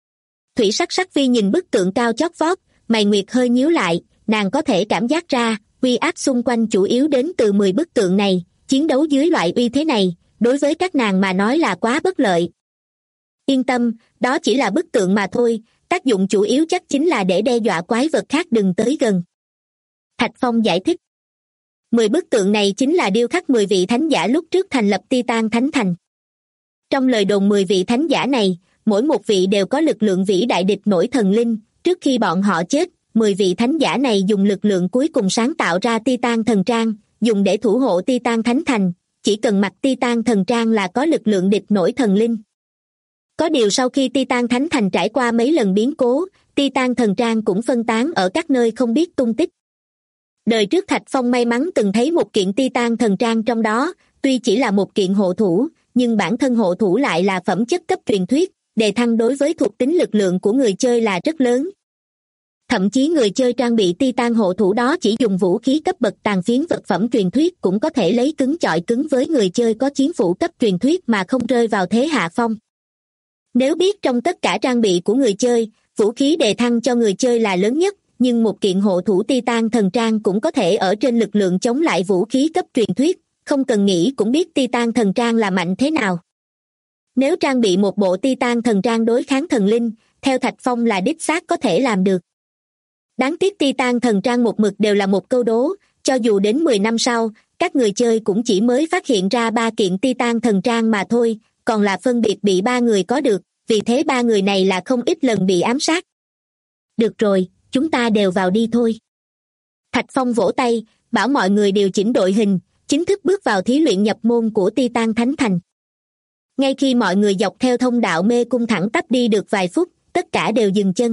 Thủy sắc vi nhìn bức tượng cao chót vót, mày nguyệt hơi nhíu lại, nàng có thể cảm giác ra, uy áp xung quanh chủ yếu đến từ 10 bức tượng này, chiến đấu dưới loại uy thế này, đối với các nàng mà nói là quá bất lợi. Yên tâm, đó chỉ là bức tượng mà thôi, tác dụng chủ yếu chắc chính là để đe dọa quái vật khác đừng tới gần. Thạch Phong giải thích. 10 bức tượng này chính là điêu khắc 10 vị thánh giả lúc trước thành lập Titan Thánh Thành. Trong lời đồn 10 vị thánh giả này, mỗi một vị đều có lực lượng vĩ đại địch nổi thần linh, trước khi bọn họ chết, 10 vị thánh giả này dùng lực lượng cuối cùng sáng tạo ra Titan Thần Trang, dùng để thủ hộ Titan Thánh Thành, chỉ cần mặc Titan Thần Trang là có lực lượng địch nổi thần linh. Có điều sau khi Titan Thánh Thành trải qua mấy lần biến cố, Titan Thần Trang cũng phân tán ở các nơi không biết tung tích. Đời trước Thạch Phong may mắn từng thấy một kiện Titan Thần Trang trong đó, tuy chỉ là một kiện hộ thủ, nhưng bản thân hộ thủ lại là phẩm chất cấp truyền thuyết, đề thăng đối với thuộc tính lực lượng của người chơi là rất lớn. Thậm chí người chơi trang bị Titan hộ thủ đó chỉ dùng vũ khí cấp bậc tàn phiến vật phẩm truyền thuyết cũng có thể lấy cứng chọi cứng với người chơi có chiến phủ cấp truyền thuyết mà không rơi vào thế hạ phong. Nếu biết trong tất cả trang bị của người chơi, vũ khí đề thăng cho người chơi là lớn nhất, nhưng một kiện hộ thủ Titan Thần Trang cũng có thể ở trên lực lượng chống lại vũ khí cấp truyền thuyết, không cần nghĩ cũng biết Titan Thần Trang là mạnh thế nào. Nếu trang bị một bộ Titan Thần Trang đối kháng thần linh, theo Thạch Phong là đích xác có thể làm được. Đáng tiếc Titan Thần Trang một mực đều là một câu đố, cho dù đến 10 năm sau, các người chơi cũng chỉ mới phát hiện ra 3 kiện Titan Thần Trang mà thôi, còn là phân biệt bị 3 người có được, vì thế 3 người này là không ít lần bị ám sát. Được rồi, chúng ta đều vào đi thôi. Thạch Phong vỗ tay, bảo mọi người điều chỉnh đội hình, chính thức bước vào thí luyện nhập môn của Titan Thánh Thành. Ngay khi mọi người dọc theo thông đạo mê cung thẳng tắp đi được vài phút, tất cả đều dừng chân.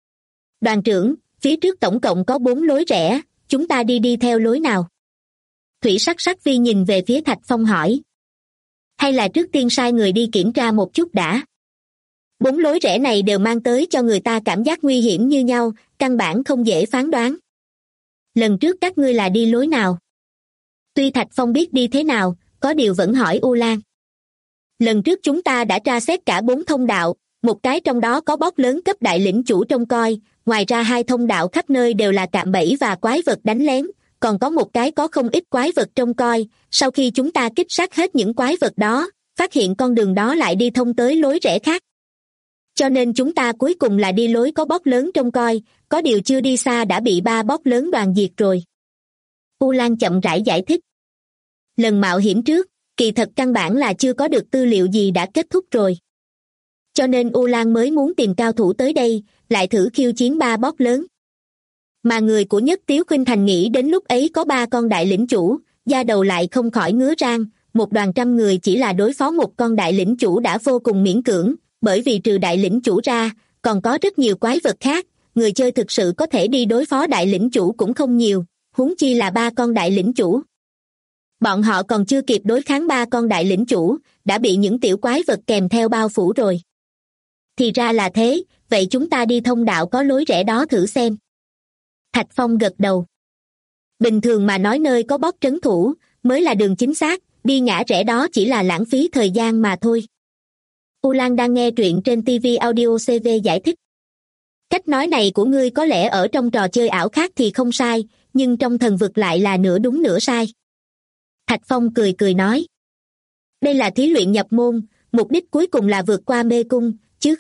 Đoàn trưởng, phía trước tổng cộng có 4 lối rẽ, chúng ta đi theo lối nào? Thủy sắc vi nhìn về phía Thạch Phong hỏi. Hay là trước tiên sai người đi kiểm tra một chút đã? 4 lối rẽ này đều mang tới cho người ta cảm giác nguy hiểm như nhau, căn bản không dễ phán đoán. Lần trước các ngươi là đi lối nào? Tuy Thạch Phong biết đi thế nào, có điều vẫn hỏi U Lan. Lần trước chúng ta đã tra xét cả 4 thông đạo, một cái trong đó có boss lớn cấp đại lĩnh chủ trông coi, ngoài ra 2 thông đạo khắp nơi đều là cạm bẫy và quái vật đánh lén, còn có một cái có không ít quái vật trông coi. Sau khi chúng ta kích sát hết những quái vật đó, phát hiện con đường đó lại đi thông tới lối rẽ khác. Cho nên chúng ta cuối cùng là đi lối có boss lớn trông coi, có điều chưa đi xa đã bị 3 boss lớn đoàn diệt rồi. U Lan chậm rãi giải thích. Lần mạo hiểm trước, kỳ thật căn bản là chưa có được tư liệu gì đã kết thúc rồi. Cho nên U Lan mới muốn tìm cao thủ tới đây, lại thử khiêu chiến 3 boss lớn. Mà người của Nhất Tiếu Khuynh Thành nghĩ đến lúc ấy có 3 con đại lĩnh chủ, da đầu lại không khỏi ngứa rang, một đoàn trăm người chỉ là đối phó một con đại lĩnh chủ đã vô cùng miễn cưỡng, bởi vì trừ đại lĩnh chủ ra, còn có rất nhiều quái vật khác, người chơi thực sự có thể đi đối phó đại lĩnh chủ cũng không nhiều, huống chi là 3 con đại lĩnh chủ. Bọn họ còn chưa kịp đối kháng 3 con đại lĩnh chủ, đã bị những tiểu quái vật kèm theo bao phủ rồi. Thì ra là thế, vậy chúng ta đi thông đạo có lối rẽ đó thử xem. Thạch Phong gật đầu. Bình thường mà nói nơi có boss trấn thủ, mới là đường chính xác, đi ngã rẽ đó chỉ là lãng phí thời gian mà thôi. U Lan đang nghe truyện trên TV Audio CV giải thích. Cách nói này của ngươi có lẽ ở trong trò chơi ảo khác thì không sai, nhưng trong thần vực lại là nửa đúng nửa sai. Thạch Phong cười cười nói. Đây là thí luyện nhập môn, mục đích cuối cùng là vượt qua mê cung, chứ.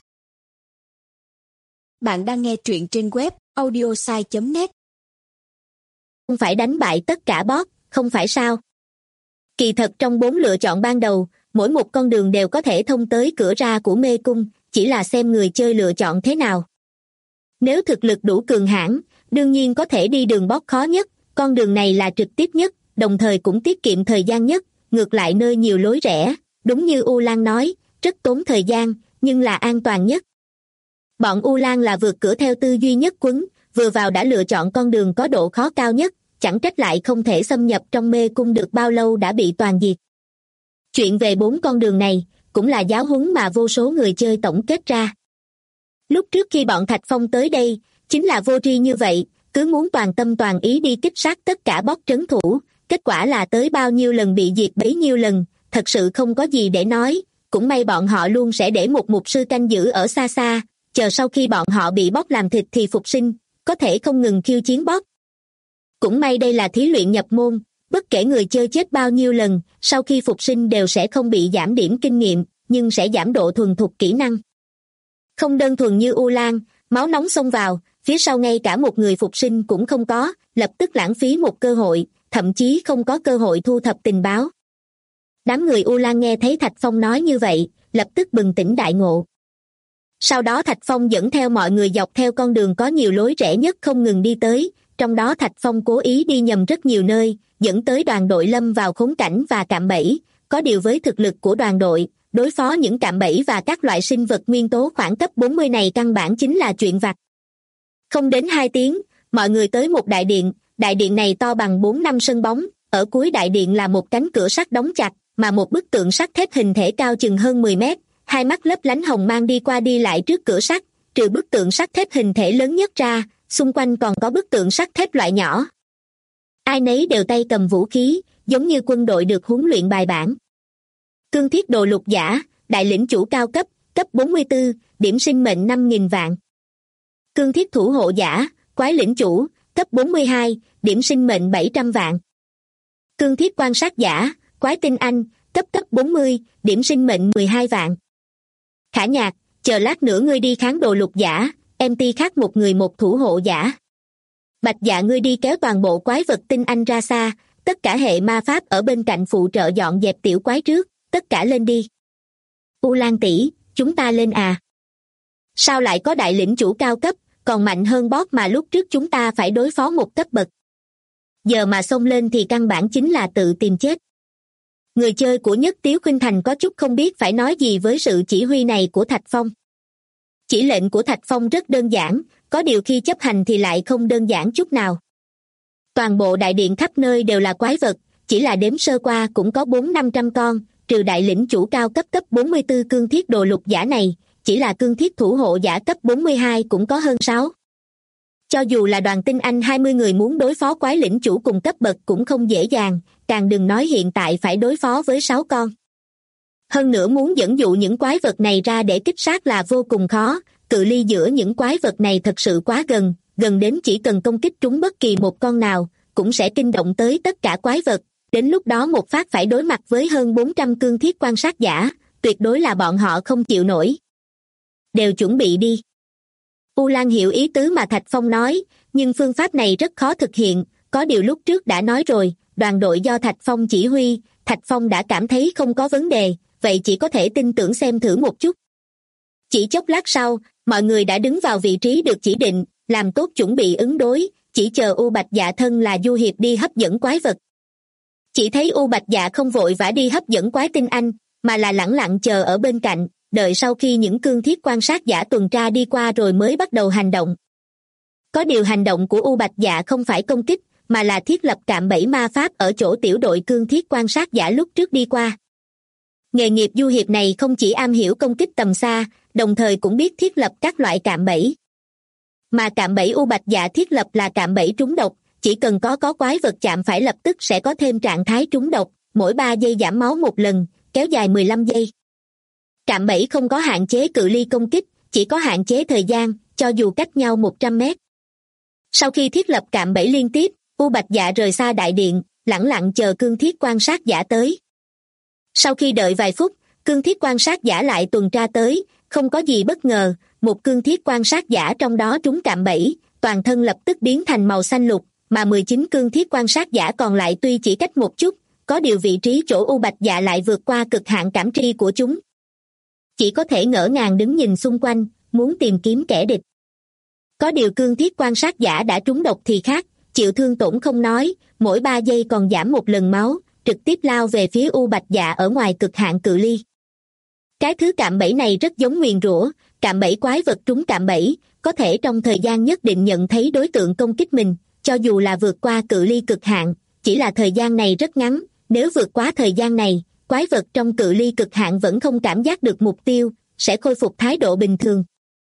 Bạn đang nghe truyện trên web audiosai.net. Không phải đánh bại tất cả boss, không phải sao? Kỳ thật trong 4 lựa chọn ban đầu, mỗi một con đường đều có thể thông tới cửa ra của mê cung, chỉ là xem người chơi lựa chọn thế nào. Nếu thực lực đủ cường hãn, đương nhiên có thể đi đường boss khó nhất, con đường này là trực tiếp nhất, đồng thời cũng tiết kiệm thời gian nhất, ngược lại nơi nhiều lối rẽ, đúng như U Lan nói, rất tốn thời gian, nhưng là an toàn nhất. Bọn U Lan là vượt cửa theo tư duy nhất quấn, vừa vào đã lựa chọn con đường có độ khó cao nhất, chẳng trách lại không thể xâm nhập trong mê cung được bao lâu đã bị toàn diệt. Chuyện về 4 con đường này, cũng là giáo huấn mà vô số người chơi tổng kết ra. Lúc trước khi bọn Thạch Phong tới đây, chính là vô tri như vậy, cứ muốn toàn tâm toàn ý đi kích sát tất cả boss trấn thủ, kết quả là tới bao nhiêu lần bị diệt bấy nhiêu lần, thật sự không có gì để nói, cũng may bọn họ luôn sẽ để một mục sư canh giữ ở xa xa, chờ sau khi bọn họ bị boss làm thịt thì phục sinh, có thể không ngừng khiêu chiến boss. Cũng may đây là thí luyện nhập môn, bất kể người chơi chết bao nhiêu lần, sau khi phục sinh đều sẽ không bị giảm điểm kinh nghiệm, nhưng sẽ giảm độ thuần thục kỹ năng. Không đơn thuần như U Lan, máu nóng xông vào, phía sau ngay cả một người phục sinh cũng không có, lập tức lãng phí một cơ hội, thậm chí không có cơ hội thu thập tình báo. Đám người U Lan nghe thấy Thạch Phong nói như vậy, lập tức bừng tỉnh đại ngộ. Sau đó Thạch Phong dẫn theo mọi người dọc theo con đường có nhiều lối rẽ nhất không ngừng đi tới, trong đó Thạch Phong cố ý đi nhầm rất nhiều nơi, dẫn tới đoàn đội lâm vào khốn cảnh và cạm bẫy, có điều với thực lực của đoàn đội, đối phó những cạm bẫy và các loại sinh vật nguyên tố khoảng cấp 40 này căn bản chính là chuyện vặt. Không đến 2 tiếng, mọi người tới một đại điện này to bằng 4-5 sân bóng, ở cuối đại điện là một cánh cửa sắt đóng chặt, mà một bức tượng sắt thép hình thể cao chừng hơn 10 mét, 2 mắt lấp lánh hồng mang đi qua đi lại trước cửa sắt, trừ bức tượng sắt thép hình thể lớn nhất ra, xung quanh còn có bức tượng sắt thép loại nhỏ. Ai nấy đều tay cầm vũ khí, giống như quân đội được huấn luyện bài bản. Cương thiết đồ lục giả, đại lĩnh chủ cao cấp, cấp 44, điểm sinh mệnh 5.000 vạn. Cương thiết thủ hộ giả, quái lĩnh chủ, cấp 42, điểm sinh mệnh 700 vạn. Cương thiết quan sát giả, quái tinh anh, cấp 40, điểm sinh mệnh 12 vạn. Khả Nhạc, chờ lát nữa ngươi đi kháng đồ lục giả, em ti khác một người một thủ hộ giả. Bạch Dạ ngươi đi kéo toàn bộ quái vật tinh anh ra xa, tất cả hệ ma pháp ở bên cạnh phụ trợ dọn dẹp tiểu quái trước, tất cả lên đi. U Lan tỷ, chúng ta lên à? Sao lại có đại lĩnh chủ cao cấp, còn mạnh hơn boss mà lúc trước chúng ta phải đối phó một cấp bậc. Giờ mà xông lên thì căn bản chính là tự tìm chết. Người chơi của Nhất Tiếu Khuynh Thành có chút không biết phải nói gì với sự chỉ huy này của Thạch Phong. Chỉ lệnh của Thạch Phong rất đơn giản, có điều khi chấp hành thì lại không đơn giản chút nào. Toàn bộ đại điện khắp nơi đều là quái vật, chỉ là đếm sơ qua cũng có 400-500 con, trừ đại lĩnh chủ cao cấp 44 cương thiết đồ lục giả này, chỉ là cương thiết thủ hộ giả cấp 42 cũng có hơn 6. Cho dù là đoàn tinh anh 20 người muốn đối phó quái lĩnh chủ cùng cấp bậc cũng không dễ dàng, càng đừng nói hiện tại phải đối phó với 6 con. Hơn nữa muốn dẫn dụ những quái vật này ra để kích sát là vô cùng khó, cự ly giữa những quái vật này thật sự quá gần, gần đến chỉ cần công kích trúng bất kỳ một con nào, cũng sẽ kinh động tới tất cả quái vật, đến lúc đó một phát phải đối mặt với hơn 400 cương thiết quan sát giả, tuyệt đối là bọn họ không chịu nổi. Đều chuẩn bị đi. U Lan hiểu ý tứ mà Thạch Phong nói, nhưng phương pháp này rất khó thực hiện, có điều lúc trước đã nói rồi, đoàn đội do Thạch Phong chỉ huy, Thạch Phong đã cảm thấy không có vấn đề, vậy chỉ có thể tin tưởng xem thử một chút. Chỉ chốc lát sau, mọi người đã đứng vào vị trí được chỉ định, làm tốt chuẩn bị ứng đối, chỉ chờ U Bạch Dạ thân là Du Hiệp đi hấp dẫn quái vật. Chỉ thấy U Bạch Dạ không vội vã đi hấp dẫn quái tinh anh, mà là lẳng lặng chờ ở bên cạnh, đợi sau khi những cương thiết quan sát giả tuần tra đi qua rồi mới bắt đầu hành động. Có điều hành động của U Bạch Dạ không phải công kích, mà là thiết lập cạm bẫy ma pháp ở chỗ tiểu đội cương thiết quan sát giả lúc trước đi qua. Nghề nghiệp Du Hiệp này không chỉ am hiểu công kích tầm xa, đồng thời cũng biết thiết lập các loại cạm bẫy. Mà cạm bẫy U Bạch Dạ thiết lập là cạm bẫy trúng độc, chỉ cần có quái vật chạm phải lập tức sẽ có thêm trạng thái trúng độc, mỗi 3 giây giảm máu một lần, kéo dài 15 giây. Cạm bẫy không có hạn chế cự ly công kích, chỉ có hạn chế thời gian, cho dù cách nhau 100 mét. Sau khi thiết lập cạm bẫy liên tiếp, U Bạch Dạ rời xa đại điện, lẳng lặng chờ cương thiết quan sát giả tới. Sau khi đợi vài phút, cương thiết quan sát giả lại tuần tra tới, không có gì bất ngờ, một cương thiết quan sát giả trong đó trúng cạm bẫy, toàn thân lập tức biến thành màu xanh lục, mà 19 cương thiết quan sát giả còn lại tuy chỉ cách một chút, có điều vị trí chỗ U Bạch Dạ lại vượt qua cực hạn cảm tri của chúng. Chỉ có thể ngỡ ngàng đứng nhìn xung quanh, muốn tìm kiếm kẻ địch. Có điều cương thiết quan sát giả đã trúng độc thì khác, chịu thương tổn không nói, mỗi 3 giây còn giảm một lần máu, trực tiếp lao về phía U Bạch Dạ ở ngoài cực hạn cự ly. Cái thứ cạm bẫy này rất giống nguyền rủa, cạm bẫy quái vật trúng cạm bẫy, có thể trong thời gian nhất định nhận thấy đối tượng công kích mình, cho dù là vượt qua cự ly cực hạn, chỉ là thời gian này rất ngắn, nếu vượt quá thời gian này, quái vật trong cự ly cực hạn vẫn không cảm giác được mục tiêu, sẽ khôi phục thái độ bình thường.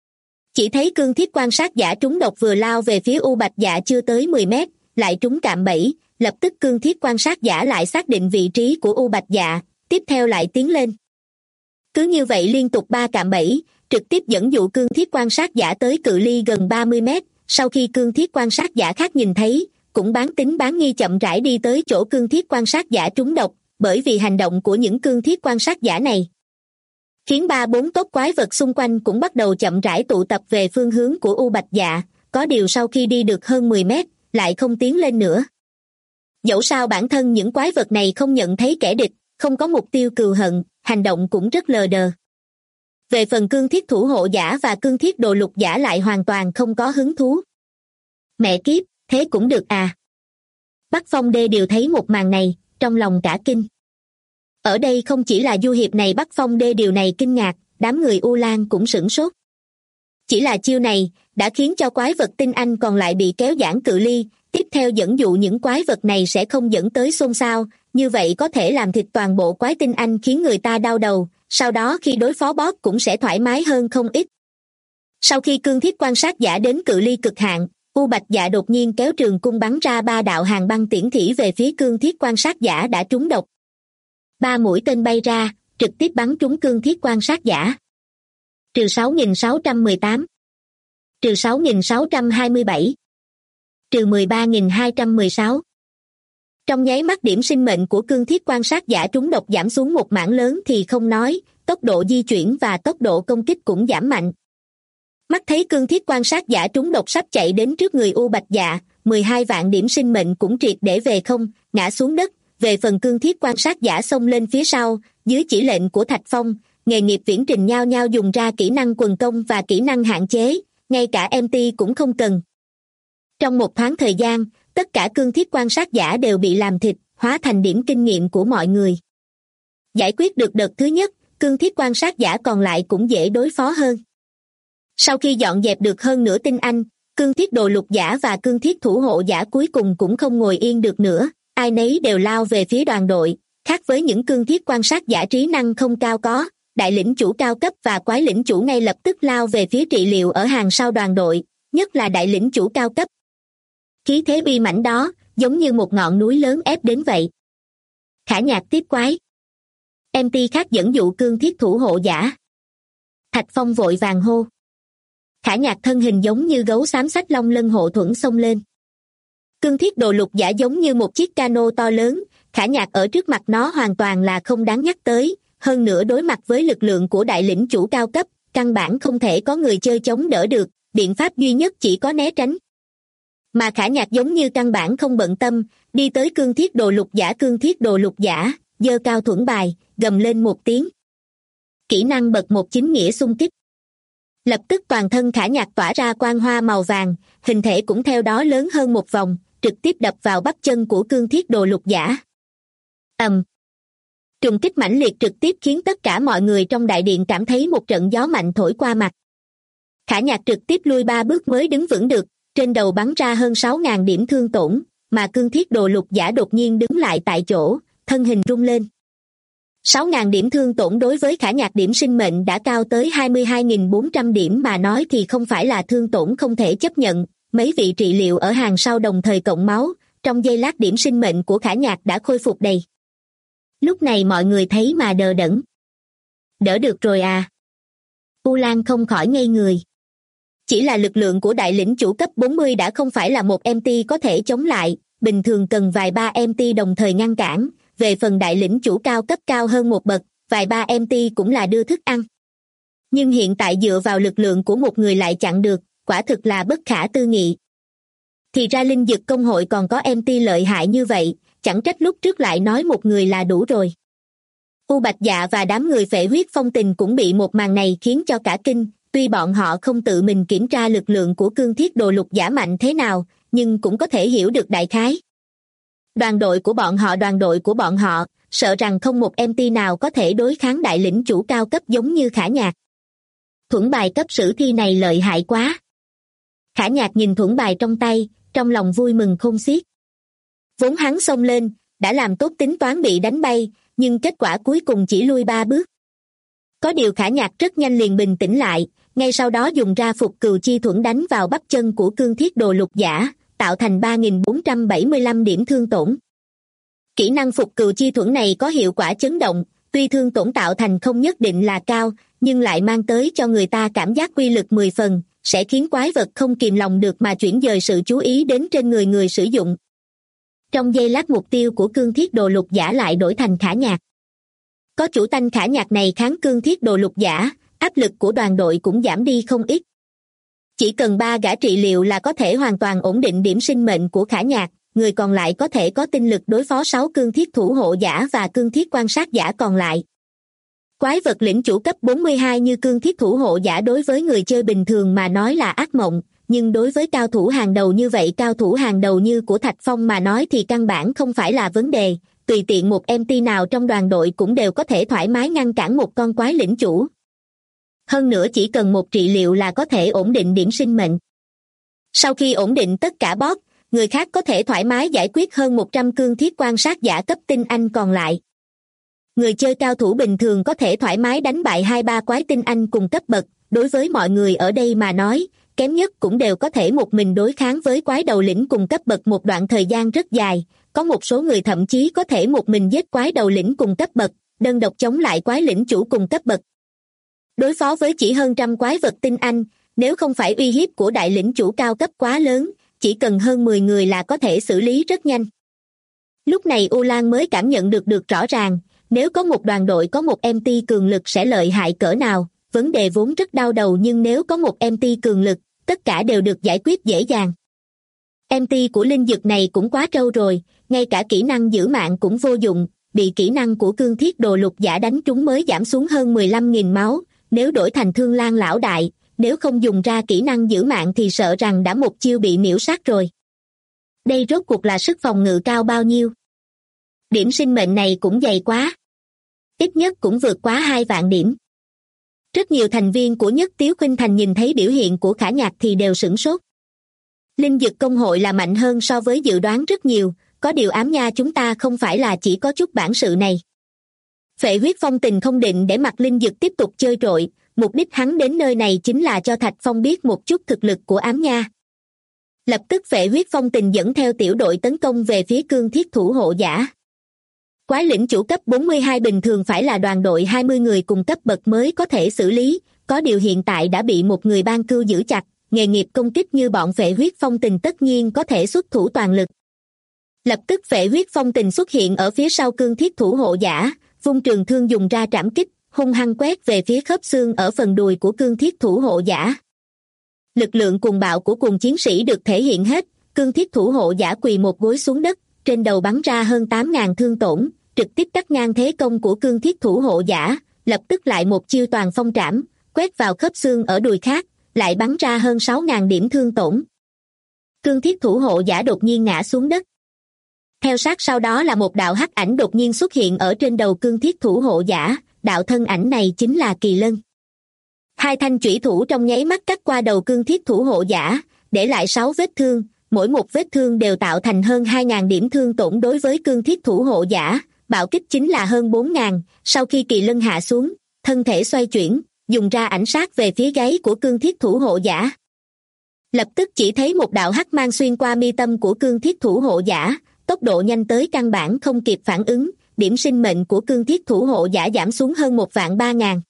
Chỉ thấy cương thiết quan sát giả trúng độc vừa lao về phía U Bạch Dạ chưa tới 10 mét, lại trúng cạm bẫy, lập tức cương thiết quan sát giả lại xác định vị trí của U Bạch Dạ, tiếp theo lại tiến lên. Cứ như vậy liên tục 3 cạm bẫy, trực tiếp dẫn dụ cương thiết quan sát giả tới cự ly gần 30 mét, sau khi cương thiết quan sát giả khác nhìn thấy, cũng bán tín bán nghi chậm rãi đi tới chỗ cương thiết quan sát giả trúng độc, bởi vì hành động của những cương thiết quan sát giả này khiến 3-4 tốp quái vật xung quanh cũng bắt đầu chậm rãi tụ tập về phương hướng của U Bạch Dạ, có điều sau khi đi được hơn 10 mét, lại không tiến lên nữa. Dẫu sao bản thân những quái vật này không nhận thấy kẻ địch, không có mục tiêu cừu hận, hành động cũng rất lờ đờ. Về phần cương thiết thủ hộ giả và cương thiết đồ lục giả lại hoàn toàn không có hứng thú. Mẹ kiếp, thế cũng được à? Bắc Phong Đê đều thấy một màn này, trong lòng cả kinh. Ở đây không chỉ là Du Hiệp này Bắc Phong Đê điều này kinh ngạc, đám người U Lan cũng sửng sốt. Chỉ là chiêu này, đã khiến cho quái vật tinh anh còn lại bị kéo giãn cự ly, tiếp theo dẫn dụ những quái vật này sẽ không dẫn tới xôn xao, như vậy có thể làm thịt toàn bộ quái tinh anh khiến người ta đau đầu, sau đó khi đối phó boss cũng sẽ thoải mái hơn không ít. Sau khi cương thiết quan sát giả đến cự ly cực hạn, U Bạch Dạ đột nhiên kéo trường cung bắn ra 3 đạo hàng băng tiễn thỉ về phía cương thiết quan sát giả đã trúng độc. 3 mũi tên bay ra, trực tiếp bắn trúng cương thiết quan sát giả. Trừ 6.618. Trừ 6.627. Trừ 13.216. Trong nháy mắt điểm sinh mệnh của cương thiết quan sát giả trúng độc giảm xuống một mảng lớn thì không nói, tốc độ di chuyển và tốc độ công kích cũng giảm mạnh. Mắt thấy cương thiết quan sát giả trúng độc sắp chạy đến trước người U Bạch Dạ, 12 vạn điểm sinh mệnh cũng triệt để về không, ngã xuống đất. Về phần cương thiết quan sát giả xông lên phía sau, dưới chỉ lệnh của Thạch Phong, nghề nghiệp viễn trình nhao nhao dùng ra kỹ năng quần công và kỹ năng hạn chế, ngay cả MT cũng không cần. Trong một thoáng thời gian, tất cả cương thiết quan sát giả đều bị làm thịt, hóa thành điểm kinh nghiệm của mọi người. Giải quyết được đợt thứ nhất, cương thiết quan sát giả còn lại cũng dễ đối phó hơn. Sau khi dọn dẹp được hơn nửa tinh anh, cương thiết đồ lục giả và cương thiết thủ hộ giả cuối cùng cũng không ngồi yên được nữa, ai nấy đều lao về phía đoàn đội, khác với những cương thiết quan sát giả trí năng không cao có, đại lĩnh chủ cao cấp và quái lĩnh chủ ngay lập tức lao về phía trị liệu ở hàng sau đoàn đội, nhất là đại lĩnh chủ cao cấp. Khí thế uy mãnh đó, giống như một ngọn núi lớn ép đến vậy. Khả Nhạc tiếp quái. MT khác dẫn dụ cương thiết thủ hộ giả. Thạch Phong vội vàng hô. Khả Nhạc thân hình giống như gấu xám xách long lân hộ thuẫn xông lên. Cương thiết đồ lục giả giống như một chiếc cano to lớn, Khả Nhạc ở trước mặt nó hoàn toàn là không đáng nhắc tới, hơn nữa đối mặt với lực lượng của đại lĩnh chủ cao cấp, căn bản không thể có người chơi chống đỡ được, biện pháp duy nhất chỉ có né tránh. Mà Khả Nhạc giống như căn bản không bận tâm, đi tới cương thiết đồ lục giả, giơ cao thuẫn bài, gầm lên một tiếng. Kỹ năng bậc 1 chính nghĩa xung kích. Lập tức toàn thân Khả Nhạc tỏa ra quang hoa màu vàng, hình thể cũng theo đó lớn hơn một vòng, trực tiếp đập vào bắp chân của cương thiết đồ lục giả. Trùng kích mãnh liệt trực tiếp khiến tất cả mọi người trong đại điện cảm thấy một trận gió mạnh thổi qua mặt. Khả Nhạc trực tiếp lui 3 bước mới đứng vững được, trên đầu bắn ra hơn 6.000 điểm thương tổn, mà cương thiết đồ lục giả đột nhiên đứng lại tại chỗ, thân hình rung lên. 6.000 điểm thương tổn đối với Khả Nhạc điểm sinh mệnh đã cao tới 22.400 điểm mà nói thì không phải là thương tổn không thể chấp nhận. Mấy vị trị liệu ở hàng sau đồng thời cộng máu, trong giây lát điểm sinh mệnh của Khả Nhạc đã khôi phục đầy. Lúc này mọi người thấy mà đờ đẫn. Đỡ được rồi à? U Lan không khỏi ngây người. Chỉ là lực lượng của đại lĩnh chủ cấp 40 đã không phải là một MT có thể chống lại, bình thường cần vài ba MT đồng thời ngăn cản, về phần đại lĩnh chủ cao cấp cao hơn một bậc, vài ba MT cũng là đưa thức ăn. Nhưng hiện tại dựa vào lực lượng của một người lại chặn được, quả thực là bất khả tư nghị. Thì ra linh dực công hội còn có MT lợi hại như vậy, chẳng trách lúc trước lại nói một người là đủ rồi. U Bạch Dạ và đám người Phệ Huyết Phong Tình cũng bị một màn này khiến cho cả kinh, tuy bọn họ không tự mình kiểm tra lực lượng của cương thiết đồ lục giả mạnh thế nào, nhưng cũng có thể hiểu được đại khái. Đoàn đội của bọn họ, sợ rằng không một MT nào có thể đối kháng đại lĩnh chủ cao cấp giống như Khả Nhạc. Thuẫn bài cấp sử thi này lợi hại quá. Khả Nhạc nhìn thuẫn bài trong tay, trong lòng vui mừng khôn xiết. Vốn hắn xông lên, đã làm tốt tính toán bị đánh bay, nhưng kết quả cuối cùng chỉ lui 3 bước. Có điều Khả Nhạc rất nhanh liền bình tĩnh lại, ngay sau đó dùng ra phục cừu chi thuẫn đánh vào bắp chân của cương thiết đồ lục giả, tạo thành 3.475 điểm thương tổn. Kỹ năng phục cừu chi thuẫn này có hiệu quả chấn động, tuy thương tổn tạo thành không nhất định là cao, nhưng lại mang tới cho người ta cảm giác uy lực 10 phần, sẽ khiến quái vật không kìm lòng được mà chuyển dời sự chú ý đến trên người sử dụng. Trong giây lát mục tiêu của cương thiết đồ lục giả lại đổi thành Khả Nhạc. Có chủ tanh Khả Nhạc này kháng cương thiết đồ lục giả, áp lực của đoàn đội cũng giảm đi không ít. Chỉ cần 3 gã trị liệu là có thể hoàn toàn ổn định điểm sinh mệnh của Khả Nhạc, người còn lại có thể có tinh lực đối phó 6 cương thiết thủ hộ giả và cương thiết quan sát giả còn lại. Quái vật lĩnh chủ cấp 42 như cương thiết thủ hộ giả đối với người chơi bình thường mà nói là ác mộng, nhưng đối với cao thủ hàng đầu như vậy, cao thủ hàng đầu như của Thạch Phong mà nói thì căn bản không phải là vấn đề, tùy tiện một MT nào trong đoàn đội cũng đều có thể thoải mái ngăn cản một con quái lĩnh chủ. Hơn nữa chỉ cần một trị liệu là có thể ổn định điểm sinh mệnh. Sau khi ổn định tất cả boss, người khác có thể thoải mái giải quyết hơn 100 cương thiết quan sát giả cấp tinh anh còn lại. Người chơi cao thủ bình thường có thể thoải mái đánh bại 2-3 quái tinh anh cùng cấp bậc, đối với mọi người ở đây mà nói, kém nhất cũng đều có thể một mình đối kháng với quái đầu lĩnh cùng cấp bậc một đoạn thời gian rất dài, có một số người thậm chí có thể một mình giết quái đầu lĩnh cùng cấp bậc, đơn độc chống lại quái lĩnh chủ cùng cấp bậc. Đối phó với chỉ hơn trăm quái vật tinh anh, nếu không phải uy hiếp của đại lĩnh chủ cao cấp quá lớn, chỉ cần hơn 10 người là có thể xử lý rất nhanh. Lúc này U Lan mới cảm nhận được rõ ràng, nếu có một đoàn đội có một MT cường lực sẽ lợi hại cỡ nào, vấn đề vốn rất đau đầu nhưng nếu có một MT cường lực, tất cả đều được giải quyết dễ dàng. MT của linh dực này cũng quá trâu rồi, ngay cả kỹ năng giữ mạng cũng vô dụng, bị kỹ năng của cương thiết đồ lục giả đánh trúng mới giảm xuống hơn 15.000 máu, nếu đổi thành Thương Lan lão đại, nếu không dùng ra kỹ năng giữ mạng thì sợ rằng đã một chiêu bị miễu sát rồi. Đây rốt cuộc là sức phòng ngự cao bao nhiêu? Điểm sinh mệnh này cũng dày quá. Ít nhất cũng vượt quá 2 vạn điểm. Rất nhiều thành viên của Nhất Tiếu Khuynh Thành nhìn thấy biểu hiện của Khả Nhạc thì đều sửng sốt. Linh dực công hội là mạnh hơn so với dự đoán rất nhiều, có điều ám nha chúng ta không phải là chỉ có chút bản sự này. Phệ huyết phong tình không định để mặc Linh Dực tiếp tục chơi trội, mục đích hắn đến nơi này chính là cho Thạch Phong biết một chút thực lực của ám nha. Lập tức Phệ huyết phong tình dẫn theo tiểu đội tấn công về phía cương thiết thủ hộ giả. Quái lĩnh chủ cấp 42 bình thường phải là đoàn đội 20 người cùng cấp bậc mới có thể xử lý, có điều hiện tại đã bị một người ban cưu giữ chặt, nghề nghiệp công kích như bọn Phệ huyết phong tình tất nhiên có thể xuất thủ toàn lực. Lập tức Phệ huyết phong tình xuất hiện ở phía sau cương thiết thủ hộ giả, vung trường thương dùng ra trảm kích, hung hăng quét về phía khớp xương ở phần đùi của cương thiết thủ hộ giả. Lực lượng cuồng bạo của cuồng chiến sĩ được thể hiện hết, cương thiết thủ hộ giả quỳ một gối xuống đất, trên đầu bắn ra hơn 8.000 thương tổn, trực tiếp cắt ngang thế công của cương thiết thủ hộ giả, lập tức lại một chiêu toàn phong trảm, quét vào khớp xương ở đùi khác, lại bắn ra hơn 6.000 điểm thương tổn. Cương thiết thủ hộ giả đột nhiên ngã xuống đất. Theo sát sau đó là một đạo hắc ảnh đột nhiên xuất hiện ở trên đầu cương thiết thủ hộ giả, đạo thân ảnh này chính là Kỳ Lân. Hai thanh chủy thủ trong nháy mắt cắt qua đầu cương thiết thủ hộ giả, để lại 6 vết thương, mỗi một vết thương đều tạo thành hơn 2.000 điểm thương tổn đối với cương thiết thủ hộ giả, bạo kích chính là hơn 4.000, sau khi Kỳ Lân hạ xuống, thân thể xoay chuyển, dùng ra ảnh sát về phía gáy của cương thiết thủ hộ giả. Lập tức chỉ thấy một đạo hắc mang xuyên qua mi tâm của cương thiết thủ hộ giả, tốc độ nhanh tới căn bản không kịp phản ứng, điểm sinh mệnh của cương thiết thủ hộ giả giảm xuống hơn 1.300.000.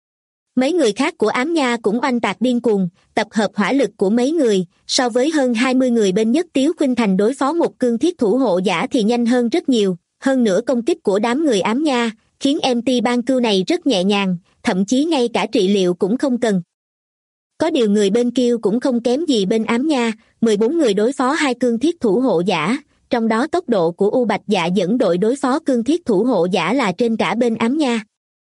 Mấy người khác của ám nha cũng oanh tạc điên cuồng, tập hợp hỏa lực của mấy người, so với hơn 20 người bên Nhất Tiếu Khuynh Thành đối phó một cương thiết thủ hộ giả thì nhanh hơn rất nhiều, hơn nữa công kích của đám người ám nha, khiến MT ban cưu này rất nhẹ nhàng, thậm chí ngay cả trị liệu cũng không cần. Có điều người bên Kiêu cũng không kém gì bên ám nha, 14 người đối phó hai cương thiết thủ hộ giả, trong đó tốc độ của U Bạch Dạ dẫn đội đối phó cương thiết thủ hộ giả là trên cả bên ám nha.